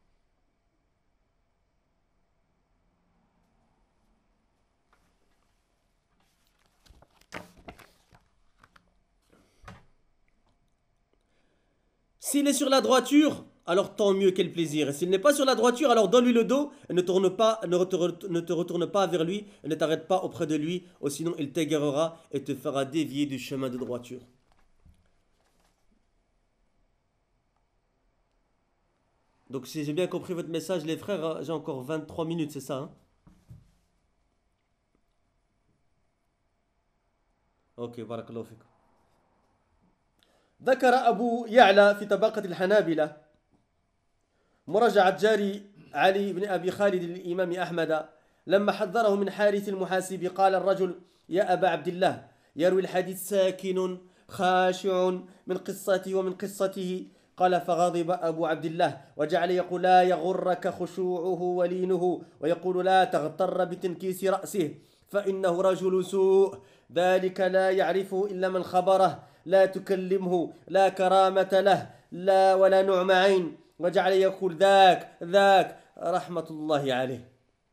S'il est sur la droiture, alors tant mieux, quel plaisir. Et s'il n'est pas sur la droiture, alors donne-lui le dos et ne te retourne pas vers lui et ne t'arrête pas auprès de lui, ou sinon il t'égarera et te fera dévier du chemin de droiture. Donc si j'ai bien compris votre message, les frères, j'ai encore 23 minutes, c'est ça, hein? Ok, barakallahu fikum. ذكر أبو يعلى في طبقة الحنابلة مراجعة جاري علي بن أبي خالد للإمام أحمد لما حذره من حارث المحاسب قال الرجل يا أبا عبد الله يروي الحديث ساكن خاشع من قصته ومن قصته قال فغضب أبو عبد الله وجعل يقول لا يغرك خشوعه ولينه ويقول لا تغتر بتنكيس رأسه فإنه رجل سوء ذلك لا يعرفه إلا من خبره لا تكلمه لا كرامة له لا ولا نعم عين وجعل يقول ذاك رحمة الله عليه.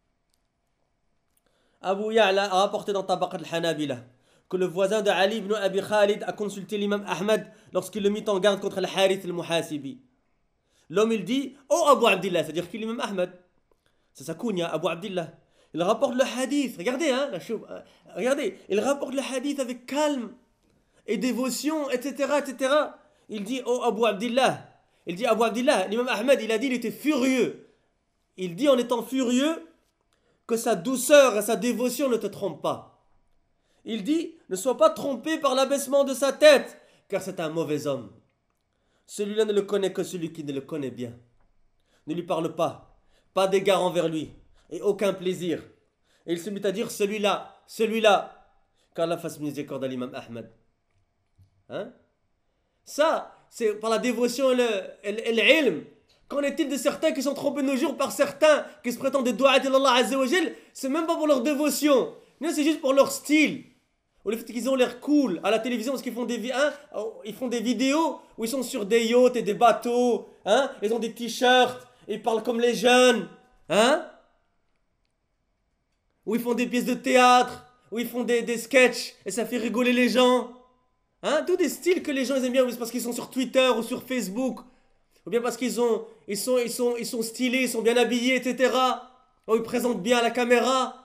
Abu Ya'la a rapporté dans Tabaqat al-Hanabila que le voisin de Ali ibn Abi Khalid a consulté l'imam Ahmad lorsqu'il le mit en garde contre le Harith al-Muhasibi. L'homme il dit oh Abu Abdillah, c'est-à-dire qu'il est l'imam Ahmad. C'est sa kunya, Abu Abdillah. Il rapporte le hadith, regardez, hein, regardez, il rapporte le hadith avec calme et dévotion, etc., etc. Il dit oh Abu Abdillah. Il dit Abu Abdillah, l'imam Ahmad, il a dit il était furieux. Il dit en étant furieux que sa douceur et sa dévotion ne te trompent pas. Il dit ne sois pas trompé par l'abaissement de sa tête, car c'est un mauvais homme. Celui-là ne le connaît que celui qui ne le connaît bien. Ne lui parle pas d'égard envers lui, et aucun plaisir. Et il se mit à dire celui-là, qu'Allah fasse miséricorde à l'imam Ahmad. Hein? Ça, c'est par la dévotion et l'ilm. Qu'en est-il de certains qui sont trompés de nos jours par certains qui se prétendent des du'at d'Allah Azza wa Jal? C'est même pas pour leur dévotion, non, c'est juste pour leur style. Ou le fait qu'ils ont l'air cool à la télévision parce qu'ils font ils font des vidéos où ils sont sur des yachts et des bateaux, hein? Ils ont des t-shirts, ils parlent comme les jeunes, hein? Où ils font des pièces de théâtre, où ils font des sketchs et ça fait rigoler les gens. Hein? Tous des styles que les gens aiment bien, parce qu'ils sont sur Twitter ou sur Facebook, ou bien parce qu'ils sont stylés, ils sont bien habillés, etc. Ou ils présentent bien à la caméra.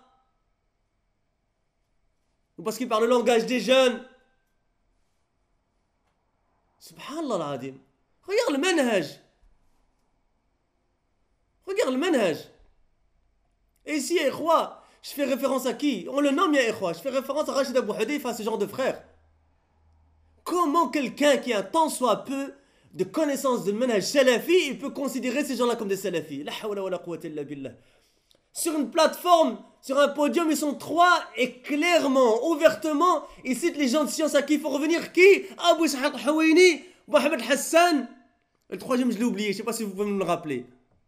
Ou parce qu'ils parlent le langage des jeunes. Subhanallah al-Adim. Regarde le manhaj. Regarde le manhaj. Et ici, ya ikhwa, je fais référence à qui? On le nomme, ya ikhwa. Je fais référence à Rachid Abu Hudayfa, ce genre de frère. Comment quelqu'un qui a tant soit peu de connaissances de manhaj salafi, il peut considérer ces gens-là comme des salafis? La hawla wa la quwwata illa billah. Sur une plateforme, sur un podium, ils sont trois et clairement, ouvertement, ils citent les gens de science à qui il faut revenir. Qui? Abu Ishaq Hawini, Mohamed Hassan. Et le troisième, je l'ai oublié, je ne sais pas si vous pouvez me le rappeler.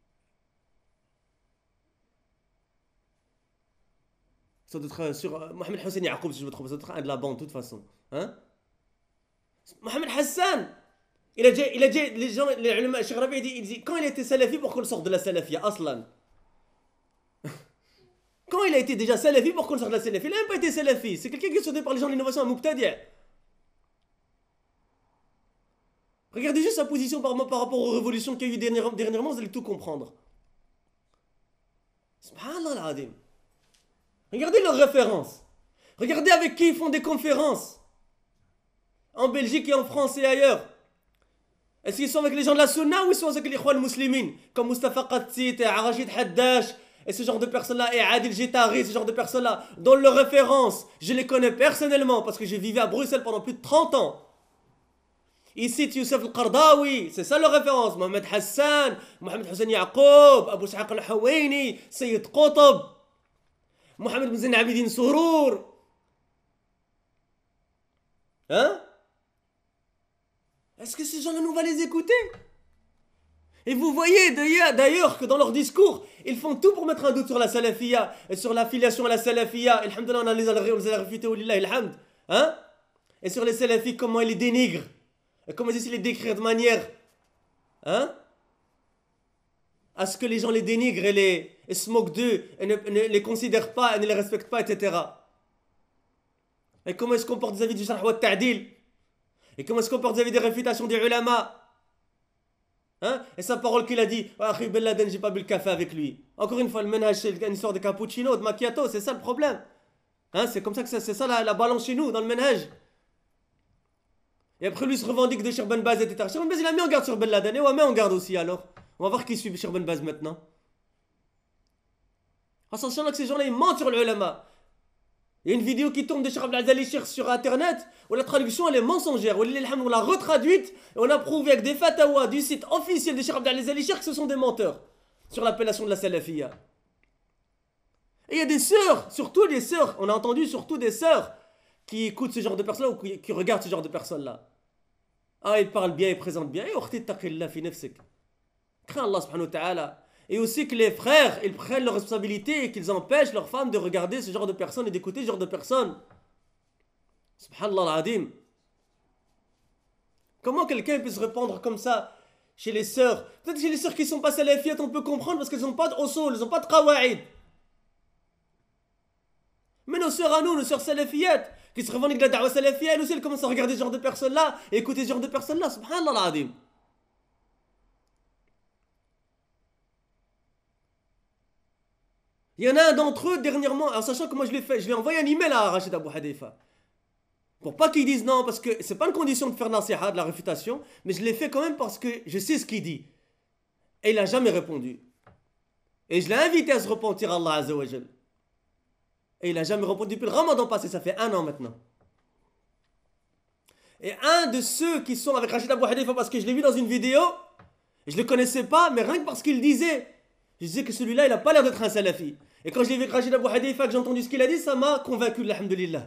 Ça doit être sur Mohamed Hussein Yaqoub, si je me trompe, ça doit être un de la bande, de toute façon. Hein? Mohamed Hassan, il a dit, les gens, les ulama, Cheikh Rabi, il dit, quand il était salafi, pourquoi il sort de la salafia, aslan? Quand il a été déjà salafi, pourquoi il sort de la salafia? Il n'a même pas été salafi, c'est quelqu'un qui est sauté par les gens de l'innovation à Muqtadi'. Regardez juste sa position par rapport aux révolutions qu'il y a eu dernièrement, vous allez tout comprendre. Subhanallah al-Adim. Regardez leurs références. Regardez avec qui ils font des conférences. En Belgique et en France et ailleurs. Est-ce qu'ils sont avec les gens de la Sunna ou ils sont avec les Ikhwan Muslimin comme Mustafa Qatsit, Rachid Haddash Et ce genre de personnes-là, et Adil Jetari, ce genre de personnes-là, dont leurs références, je les connais personnellement parce que j'ai vécu à Bruxelles pendant plus de 30 ans. Ils citent Youssef Al-Qardawi, c'est ça leur référence. Mohamed Hassan Yaqoub, Abou Ishaq Al-Hawaini, Sayyid Qutb, Mohamed Mouzen Abidine Sourour. Hein? Est-ce que ces gens-là, nous va les écouter? Et vous voyez d'ailleurs que dans leur discours, ils font tout pour mettre un doute sur la salafia et sur l'affiliation à la salafia. Alhamdulillah, on les a réfutés, alhamd. Hein? Et sur les salafis, comment ils les dénigrent. Et comment ils essaient de les décrire de manière, hein, à ce que les gens les dénigrent et se moquent d'eux et ne les considèrent pas et ne les respectent pas, etc. Et comment ils se comportent vis-à-vis du Sharh wa Ta'dil. Et comment ils se comportent vis-à-vis des réfutations des ulama. Hein? Et sa parole qu'il a dit, Akhi Ben Laden, j'ai pas bu le café avec lui. Encore une fois, le ménage, c'est une histoire de cappuccino, de macchiato, c'est ça le problème. Hein? C'est comme ça que c'est ça la balance chez nous, dans le ménage. Et après lui se revendique de Cheikh Ben Baz, etc. Cheikh Ben Baz, il a mis en garde sur Ben Laden, et on met en garde aussi alors. On va voir qui suit Cheikh Ben Baz maintenant. Attention là que ces gens-là, ils mentent sur l'ulama. Il y a une vidéo qui tourne de Cheikh Abdel Cheikh sur internet où la traduction elle est mensongère. On l'a retraduite et on a prouvé avec des fatawas du site officiel de Cheikh Abdel Cheikh que ce sont des menteurs sur l'appellation de la salafia. Et il y a des sœurs, surtout des sœurs, on a entendu surtout des sœurs qui écoutent ce genre de personnes-là ou qui regardent ce genre de personnes-là. Ah, ils parlent bien, ils présentent bien. Et ukhti taqillah fi nafsik. Crains Allah subhanahu wa ta'ala. Et aussi que les frères, ils prennent leurs responsabilités et qu'ils empêchent leurs femmes de regarder ce genre de personnes et d'écouter ce genre de personnes. Subhanallah al-Adim. Comment quelqu'un peut se répandre comme ça chez les sœurs? Peut-être chez les sœurs qui ne sont pas salafiyates, on peut comprendre parce qu'elles n'ont pas de usul, elles n'ont pas de qawa'id. Mais nos sœurs à nous, nos sœurs salafiyates, qui se revendiquent de la da'wa salafiyya, elles aussi, elles commencent à regarder ce genre de personnes-là et écouter ce genre de personnes-là. Subhanallah al-Adim. Il y en a un d'entre eux dernièrement, en sachant que moi je l'ai envoyé un email à Rachid Abou Hadifa. Pour pas qu'ils disent non, parce que c'est pas une condition de faire nasiha, de la réfutation, mais je l'ai fait quand même parce que je sais ce qu'il dit. Et il n'a jamais répondu. Et je l'ai invité à se repentir, Allah Azza wa Jal. Et il n'a jamais répondu depuis le Ramadan passé, ça fait 1 an maintenant. Et un de ceux qui sont avec Rachid Abou Hadifa, parce que je l'ai vu dans une vidéo, je ne le connaissais pas, mais rien que parce qu'il disait, je disais que celui-là, il n'a pas l'air d'être un salafi. Et quand je l'ai vu avec Rachid Abou Hadifa, que j'ai entendu ce qu'il a dit, ça m'a convaincu, alhamdulillah.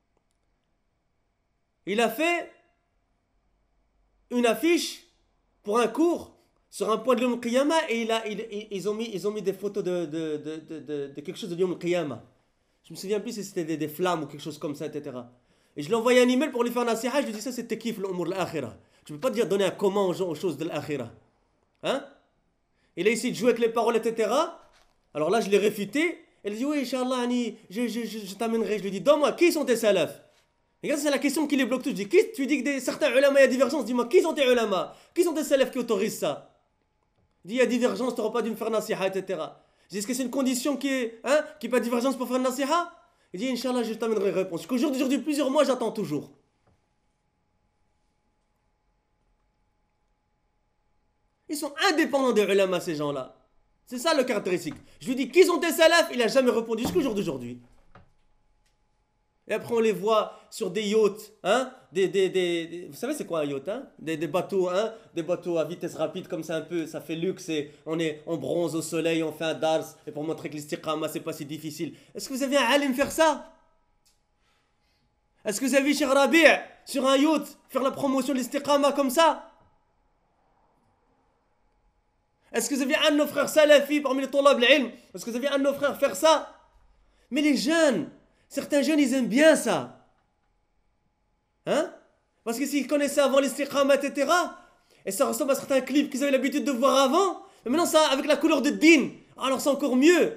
Il a fait une affiche pour un cours sur un point de Yom Qiyamah et ils ont mis des photos de quelque chose de Yom Qiyamah. Je me souviens plus si c'était des flammes ou quelque chose comme ça, etc. Et je lui ai envoyé un email pour lui faire un nasiha, je lui ai dit ça c'était kiff l'umur de l'akhira. Tu ne peux pas dire donner un comment aux choses de l'akhira. Hein? Il a essayé de jouer avec les paroles, etc. Alors là, je l'ai réfuté. Elle dit, oui, Inch'Allah, je t'amènerai. Je lui dis, donne-moi, qui sont tes salafs? Regarde, c'est la question qui les bloque tous. Je dis, tu dis que certains ulama, il y a divergence. Dis-moi, qui sont tes ulama? Qui sont tes salafs qui autorisent ça? Il dit, il y a divergence, tu n'auras pas dû me faire nasiha, etc. Je dis, est-ce que c'est une condition qui est pas de divergence pour faire nasiha? Il dit, Inch'Allah, je t'amènerai réponse. Jusqu'au jour d'aujourd'hui, plusieurs mois, j'attends toujours. Ils sont indépendants des ulama, ces gens-là. C'est ça le caractéristique. Je lui dis, qui sont tes salafs? Il n'a jamais répondu jusqu'au jour d'aujourd'hui. Et après, on les voit sur des yachts. Hein? Vous savez, c'est quoi un yacht? Hein? Des bateaux, hein? Des bateaux à vitesse rapide, comme ça un peu. Ça fait luxe. Et on bronze au soleil, on fait un dars. Et pour montrer que l'istiqama, c'est pas si difficile. Est-ce que vous avez un alim faire ça? Est-ce que vous avez vu Cheikh Rabi' sur un yacht faire la promotion de l'istiqama comme ça? Est-ce que vous avez un de nos frères salafis parmi les tollab l'ilm? Est-ce que vous avez un de nos frères faire ça? Mais les jeunes, certains jeunes, ils aiment bien ça. Hein? Parce que s'ils connaissaient avant l'istiqama, etc., et ça ressemble à certains clips qu'ils avaient l'habitude de voir avant, mais maintenant, ça, avec la couleur de din, alors c'est encore mieux.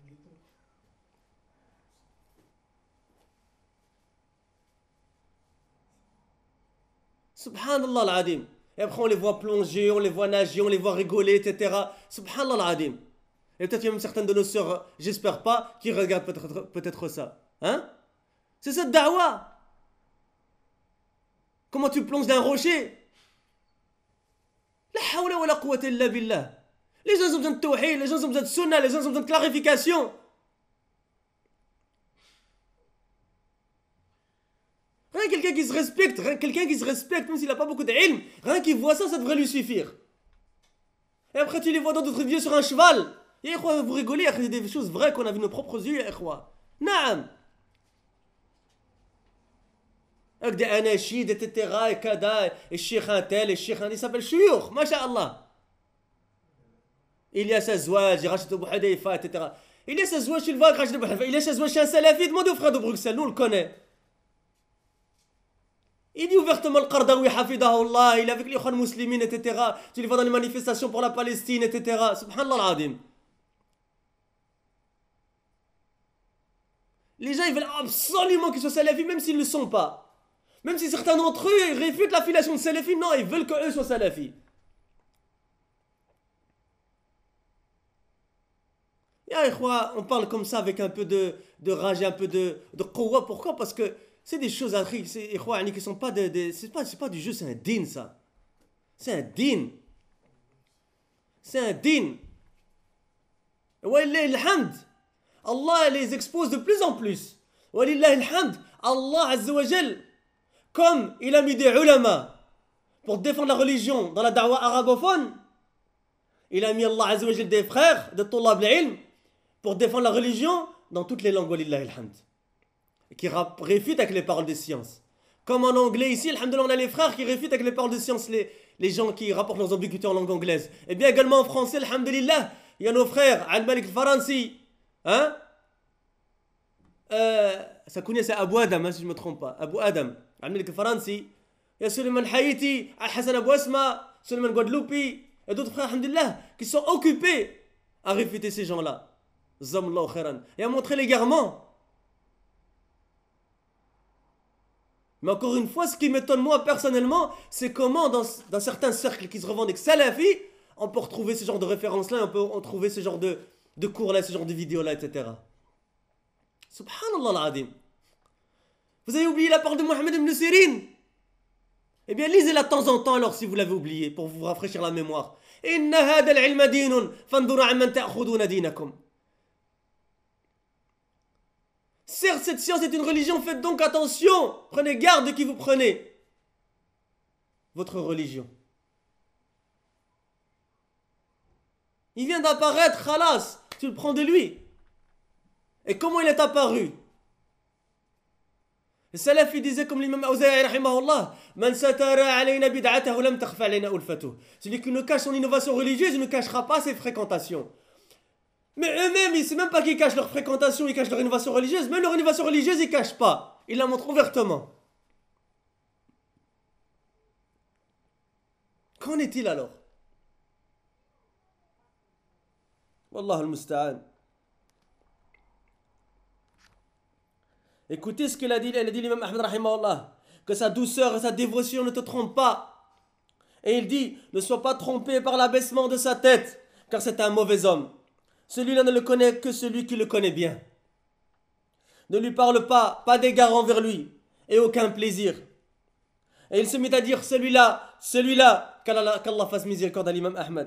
Subhanallah al-Adim. Et après, on les voit plonger, on les voit nager, on les voit rigoler, etc. Subhanallah al-Adim. Et peut-être qu'il y a même certaines de nos sœurs, j'espère pas, qui regardent peut-être ça. Hein? C'est cette da'wa. Comment tu plonges d'un rocher? La hawla wa la quwwata illa billah. Les gens ont besoin de tawhid, les gens ont besoin de sunna, les gens ont besoin de clarification. Rien que quelqu'un qui se respecte, même s'il n'a pas beaucoup d'ilm, rien qu'il voit ça, ça devrait lui suffire. Et après tu les vois dans d'autres vidéos sur un cheval. Et vous rigolez, il y a des choses vraies qu'on a vues de nos propres yeux, Naam. Avec des anachid, etc. et kada, et cheikh un tel, et cheikh un, il s'appelle Shuyukh, masha'Allah. Ilyas Azouaj, Rachid Abou Hadeifa, etc. Ilyas Azouaj, tu le vois, Rachid Abou Hadeifa. Ilyas Azouaj, c'est un salafi, demandez au frère de Bruxelles, nous on le connaît. Il dit ouvertement le Qardawi, hafidahullah, il est avec les Ikhwan musulmans, etc. Tu les vois dans les manifestations pour la Palestine, etc. Subhanallah al-Adim. Les gens, ils veulent absolument qu'ils soient salafis, même s'ils ne le sont pas. Même si certains d'entre eux réfutent l'affiliation de salafis, non, ils veulent qu'eux soient salafis. On parle comme ça avec un peu de rage et un peu de qawwa. Pourquoi? Parce que c'est des choses qui sont pas c'est pas du jeu, c'est un din ça. C'est un din. C'est un din. Wallah alhamd. Allah les expose de plus en plus. Walillah alhamd. Allah Azza wa Jal, comme il a mis des ulama pour défendre la religion dans la da'wa arabophone, il a mis Allah Azza wa Jal des frères de Tullab al-ilm pour défendre la religion dans toutes les langues, walillah alhamd, qui réfutent avec les paroles de science. Comme en anglais ici, alhamdoulilah, on a les frères qui réfutent avec les paroles de science les gens qui rapportent leurs ambiguïtés en langue anglaise. Et bien également en français, alhamdoulilah, il y a nos frères, Al-Malik al-Faransi, hein, ça connaît, c'est Abu Adam, hein, si je ne me trompe pas, Abu Adam, Al-Malik al-Faransi, il y a Suleiman Haïti, Al-Hassan Abu Asma, Suleiman Guadeloupi, et d'autres frères, alhamdoulilah, qui sont occupés à réfuter ces gens-là. Et à montrer l'égarement. Mais encore une fois, ce qui m'étonne moi personnellement, c'est comment dans certains cercles qui se revendiquent salafis, on peut retrouver ce genre de références-là, on peut retrouver ce genre de cours-là, ce genre de vidéos-là, etc. Subhanallah al-Adim. Vous avez oublié la parole de Mohammed ibn Sirin? Eh bien, lisez-la de temps en temps alors si vous l'avez oublié, pour vous rafraîchir la mémoire. Inna hada al-ilma dinun, fanduru amman ta'khuduna dinakum. Certes, cette science est une religion, faites donc attention. Prenez garde de qui vous prenez. Votre religion. Il vient d'apparaître, khalas, tu le prends de lui. Et comment il est apparu? Le salaf, il disait comme l'imam Awza'i, rahimahullah, Man satara alayna bid'atahu lam takhfa alayna ulfatuh. Celui qui nous cache son innovation religieuse, il ne cachera pas ses fréquentations. Mais eux-mêmes, ils ne savent même pas qu'ils cachent leur fréquentation, ils cachent leur innovation religieuse. Même leur innovation religieuse, ils ne cachent pas. Ils la montrent ouvertement. Qu'en est-il alors? Wallah al-musta'an. Écoutez ce qu'il a dit l'imam Ahmed rahimahullah, que sa douceur et sa dévotion ne te trompent pas. Et il dit, ne sois pas trompé par l'abaissement de sa tête, car c'est un mauvais homme. Celui-là ne le connaît que celui qui le connaît bien. Ne lui parle pas d'égard envers lui, et aucun plaisir. Et il se mit à dire, celui-là, qu'Allah fasse miséricorde à l'imam Ahmed.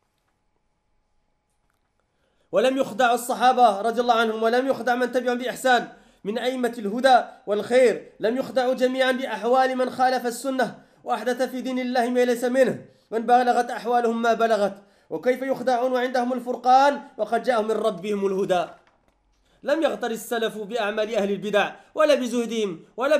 ولم يخدع الصحابة رضي الله عنهم ولم يخدع من تبعهم بإحسان من أئمة الهدى والخير لم يخدعوا جميعا بأحوال من خالف السنة وأحدث في دين الله ما ليس منه من بلغت أحوالهم ما بلغت وكيف يخدعون وعندهم الفرقان وقد جاءهم من ربهم الهدى لم يغتر السلف بأعمال أهل البدع ولا بزهدهم ولا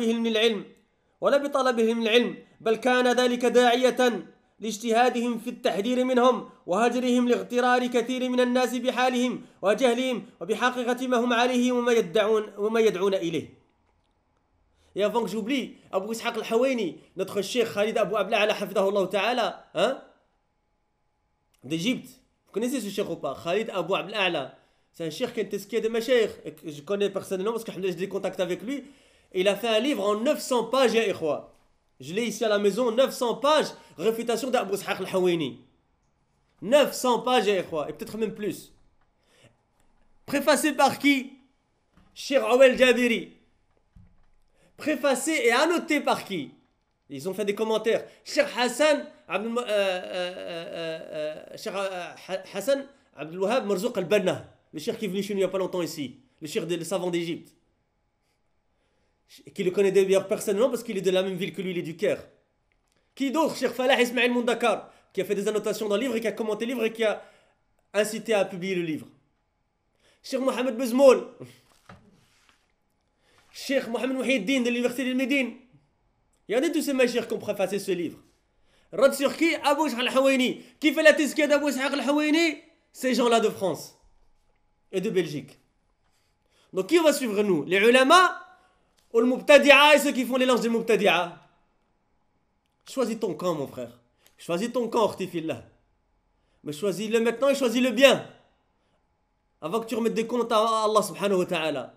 بطلبهم العلم بل كان ذلك داعية لاجتهادهم في التحذير منهم وهجرهم لاغترار كثير من الناس بحالهم وجهلهم وبحقيقة ما هم عليه وما يدعون إليه. Et avant que j'oublie, Abu Ishaq al-Hawani, notre cheikh Khalid Abu Abdel A'la hafidahullah ta'ala, hein, d'Égypte. Vous connaissez ce cheikh ou pas? Khalid Abu Abdel A'la. C'est un cheikh qui est tesqué de ma cheikh. Je connais personnellement parce que j'ai des contacts avec lui. Et il a fait un livre en 900 pages, ya ikhwa. Je l'ai ici à la maison, 900 pages, réfutation d'Abu Ishaq al-Hawani. 900 pages, ya ikhwa, et peut-être même plus. Préfacé par qui? Cheikh Awel Jabiri. Préfacé et annoté par qui? Ils ont fait des commentaires. Cheikh Hassan Hassan Abdel Wahab Marzouk al-Banna, le cheikh qui est venu chez nous il n'y a pas longtemps ici, le cheikh des savants d'Égypte, qui le connaît d'ailleurs personnellement parce qu'il est de la même ville que lui, il est du Caire. Qui d'autre? Cheikh Falah Ismail Moundakar, qui a fait des annotations dans le livre et qui a commenté le livre et qui a incité à publier le livre. Cheikh Mohamed Bezmoul, Cheikh Mohamed Mouhiddin de l'université de Médine. Il y en a tous ces machirs qui ont préfacé ce livre. Rad sur qui? Abou Ishaq al-Hawaini. Qui fait la tizkiya d'Abou Ishaq al-Hawaini? Ces gens-là de France et de Belgique. Donc qui va suivre nous? Les ulama ou le mubtadi'a et ceux qui font l'élange des mubtadi'a? Choisis ton camp, mon frère. Choisis ton camp, Ortifillah. Mais choisis-le maintenant et choisis-le bien. Avant que tu remettes des comptes à Allah subhanahu wa ta'ala.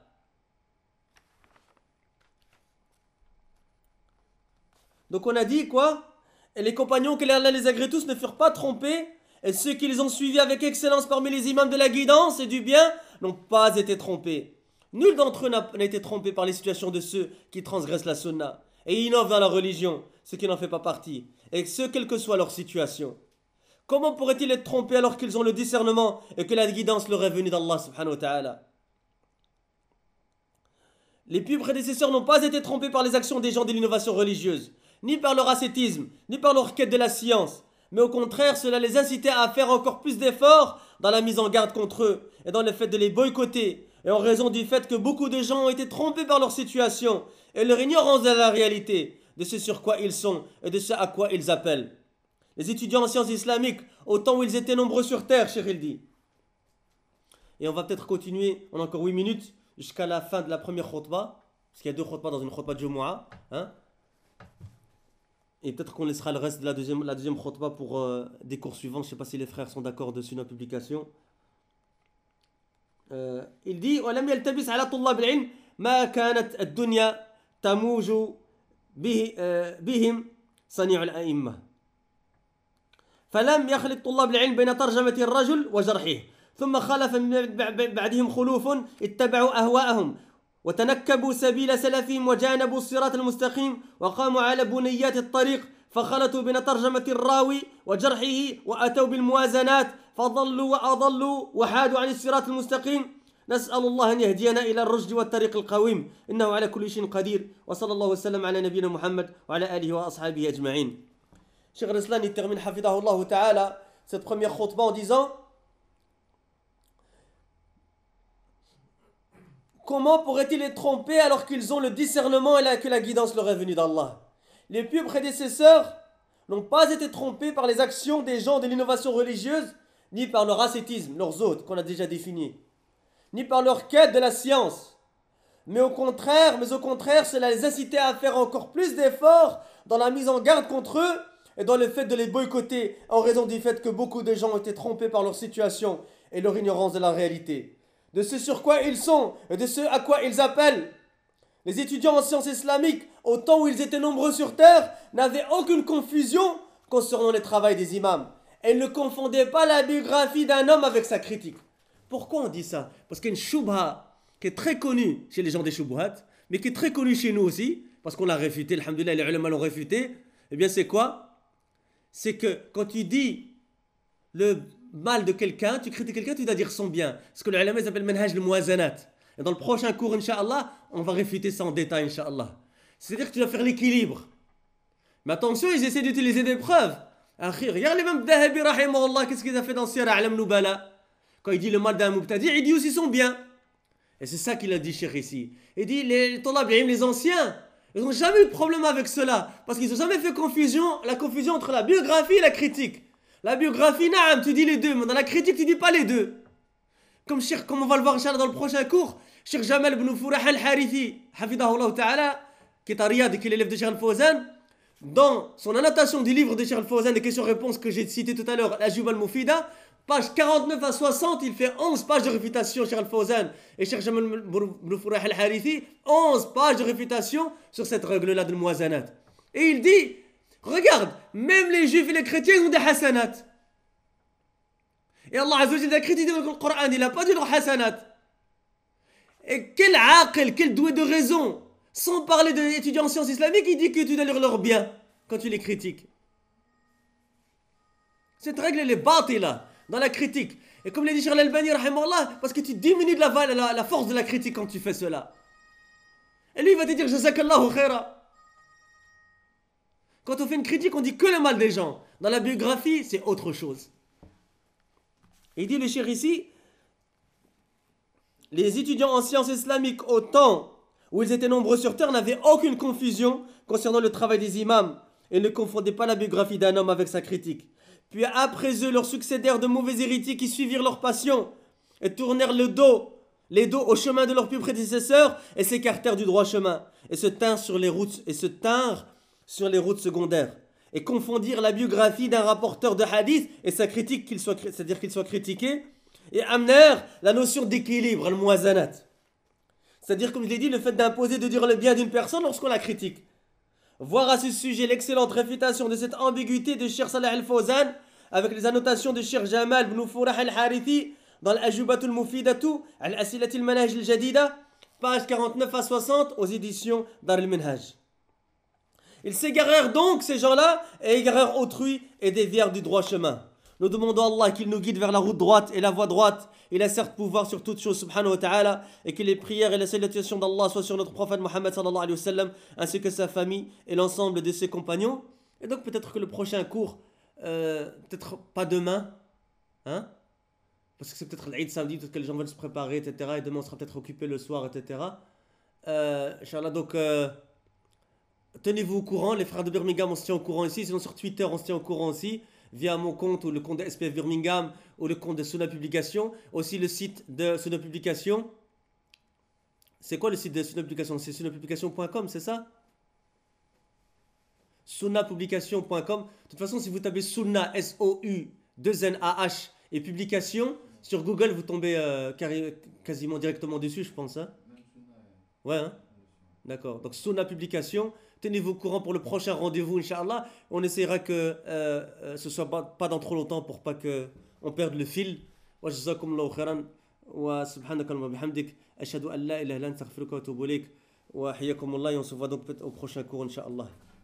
Donc on a dit quoi? Et les compagnons, que Allah les agrée tous, ne furent pas trompés, et ceux qui les ont suivis avec excellence parmi les imams de la guidance et du bien n'ont pas été trompés. Nul d'entre eux n'a été trompé par les situations de ceux qui transgressent la sunna et innovent dans la religion, ce qui n'en fait pas partie, et ce quelle que soit leur situation. Comment pourraient-ils être trompés alors qu'ils ont le discernement et que la guidance leur est venue d'Allah subhanahu wa ta'ala? Les pieux prédécesseurs n'ont pas été trompés par les actions des gens de l'innovation religieuse, ni par leur ascétisme, ni par leur quête de la science, mais au contraire, cela les incitait à faire encore plus d'efforts dans la mise en garde contre eux et dans le fait de les boycotter, et en raison du fait que beaucoup de gens ont été trompés par leur situation et leur ignorance de la réalité, de ce sur quoi ils sont et de ce à quoi ils appellent. Les étudiants en sciences islamiques, au temps où ils étaient nombreux sur terre, Cheikh il dit. Et on va peut-être continuer, on a encore 8 minutes, jusqu'à la fin de la première khutbah, parce qu'il y a 2 khutbahs dans une khutbah de Jumu'ah, hein. Et peut-être qu'on laissera le reste de la deuxième khutbah pour des cours suivants. Je ne sais pas si les frères sont d'accord dessus notre publication. Il dit وَلَمْ يَلْتَبِسْ عَلَى طُلَّابِ الْعِلْمِ مَا كَانَتْ الدُّنْيا تَمُوجُ بهم صنيع الأئمة فلم يخلط طلاب العلم بين ترجمة الرجل وجرحه ثم خلف من بعدهم خلوف اتبعوا أهواءهم وتنكبوا سبيل سلفهم وجانبوا الصراط المستقيم وقاموا على بنيات الطريق فخلطوا بين ترجمة الراوي وجرحه وأتوا بالموازنات فضلوا وأضلوا وحادوا عن الصراط المستقيم نسأل الله أن يهدينا إلى الرشد والطريق القويم إنه على كل شيء قدير وصلى الله وسلم على نبينا محمد وعلى آله وأصحابه أجمعين. Cheikh al-Islam il termine hafidahullah ta'ala cette première khutbah en disant: comment pourraient-ils être trompés alors qu'ils ont le discernement et que la guidance leur est venue d'Allah? Les pieux prédécesseurs n'ont pas été trompés par les actions des gens de l'innovation religieuse, ni par leur ascétisme, leurs autres qu'on a déjà définis, ni par leur quête de la science. Mais au contraire, cela les incitait à faire encore plus d'efforts dans la mise en garde contre eux et dans le fait de les boycotter en raison du fait que beaucoup de gens ont été trompés par leur situation et leur ignorance de la réalité, de ce sur quoi ils sont et de ce à quoi ils appellent. Les étudiants en sciences islamiques, au temps où ils étaient nombreux sur terre, n'avaient aucune confusion concernant le travail des imams. Et ils ne confondaient pas la biographie d'un homme avec sa critique. Pourquoi on dit ça? Parce qu'il y a une shubha qui est très connue chez les gens des shubhat, mais qui est très connue chez nous aussi, parce qu'on l'a réfuté, alhamdoulilah, les ulama l'ont réfuté. Eh bien c'est quoi? C'est que quand tu dis le mal de quelqu'un, tu critiques quelqu'un, tu dois dire son bien. Ce que les ulama appellent manhaj al-muwazanat. Et dans le prochain cours, Inch'Allah, on va réfuter ça en détail, Inch'Allah. C'est-à-dire que tu dois faire l'équilibre. Mais attention, ils essaient d'utiliser des preuves. Regarde l'imam Dahabi, rahimahullah, qu'est-ce qu'il a fait dans Sira A'lam Nubala? Quand il dit le mal d'un mubtadi, il dit aussi son bien. Et c'est ça qu'il a dit, Cheikh, ici. Il dit, les Talab al-Ilm, les anciens, ils n'ont jamais eu de problème avec cela. Parce qu'ils n'ont jamais fait la confusion entre la biographie et la critique. La biographie, naam, tu dis les deux, mais dans la critique, tu dis pas les deux. Comme on va le voir Inch'Allah dans le prochain cours, Cheikh Jamal ibn Fourah al-Harithi, hafidahullah ta'ala, qui est à Riyad et qui est l'élève de Cheikh al-Fawzan, dans son annotation du livre de Cheikh al-Fawzan, des questions-réponses que j'ai citées tout à l'heure, la Juba al-Mufida, page 49 à 60, il fait 11 pages de réfutation, Cheikh al-Fawzan et Cheikh Jamal ibn Fourah al-Harithi, 11 pages de réfutation sur cette règle-là de Muazanat. Et il dit, regarde, même les juifs et les chrétiens ont des hasanat. Et Allah Azza wa Jalla a critiqué dans le Coran, il n'a pas dit leur hasanat. Et quel doué de raison, sans parler d'étudiants en sciences islamiques, il dit que tu dois lire leur bien. quand tu les critiques. Cette règle, elle est batila dans la critique. Et comme l'a dit Cheikh Al-Albani, rahimahullah, parce que tu diminues la force de la critique quand tu fais cela. Et lui, il va te dire, jazakallahu khaira. Quand on fait une critique, on dit que le mal des gens. Dans la biographie, c'est autre chose. Et il dit le cheikh ici, les étudiants en sciences islamiques au temps où ils étaient nombreux sur terre n'avaient aucune confusion concernant le travail des imams et ne confondaient pas la biographie d'un homme avec sa critique. Puis après eux, leur succédèrent de mauvais héritiers qui suivirent leur passion et tournèrent les dos au chemin de leurs plus prédécesseurs et s'écartèrent du droit chemin et se tinrent sur les routes secondaires et confondirent la biographie d'un rapporteur de hadith et sa critique, c'est-à-dire qu'il soit critiqué, et amenèrent la notion d'équilibre, le muazanat. C'est-à-dire, comme je l'ai dit, le fait d'imposer de dire le bien d'une personne lorsqu'on la critique. Voir à ce sujet l'excellente réfutation de cette ambiguïté de Cheikh Saleh Al-Fawzan avec les annotations de Cheikh Jamal ibn Furah Al-Harithi dans l'Ajubatul Mufidatu Al-Asilatil Manhaj Al-Jadida, page 49 à 60 aux éditions Dar al-Minhaj. Ils s'égarèrent donc, ces gens-là, et égarèrent autrui et dévièrent du droit chemin. Nous demandons à Allah qu'il nous guide vers la route droite et la voie droite. Il a certes pouvoir sur toutes choses, subhanahu wa ta'ala, et que les prières et la salutation d'Allah soient sur notre prophète Mohammed sallallahu alayhi wa sallam, ainsi que sa famille et l'ensemble de ses compagnons. Et donc peut-être que le prochain cours, peut-être pas demain, hein, parce que c'est peut-être l'Aïd samedi, peut-être que les gens veulent se préparer, etc. Et demain on sera peut-être occupé le soir, etc. Inch'Allah, donc tenez-vous au courant, les frères de Birmingham on se tient au courant ici, sinon sur Twitter on se tient au courant aussi, via mon compte ou le compte de SPF Birmingham ou le compte de Sunna Publication, aussi le site de Sunna Publication. C'est quoi le site de Sunna Publication? C'est sunnapublication.com, c'est ça? Sunnapublication.com. De toute façon, si vous tapez Sunna, S-O-U-2-N-A-H et Publication, sur Google, vous tombez quasiment directement dessus, je pense. Hein? Ouais, hein? D'accord. Donc, Sunna Publication. Tenez-vous au courant pour le prochain rendez-vous, Inch'Allah. On essaiera que ce soit pas dans trop longtemps pour pas qu'on perde le fil. Wa jazakumullahu khairan. Wa subhanakallahumma bihamdik. Ashhadu an la ilaha illa anta astaghfiruka wa atubu ilayk. Wa hayyakumullah. Et on se voit donc au prochain cours, Inch'Allah.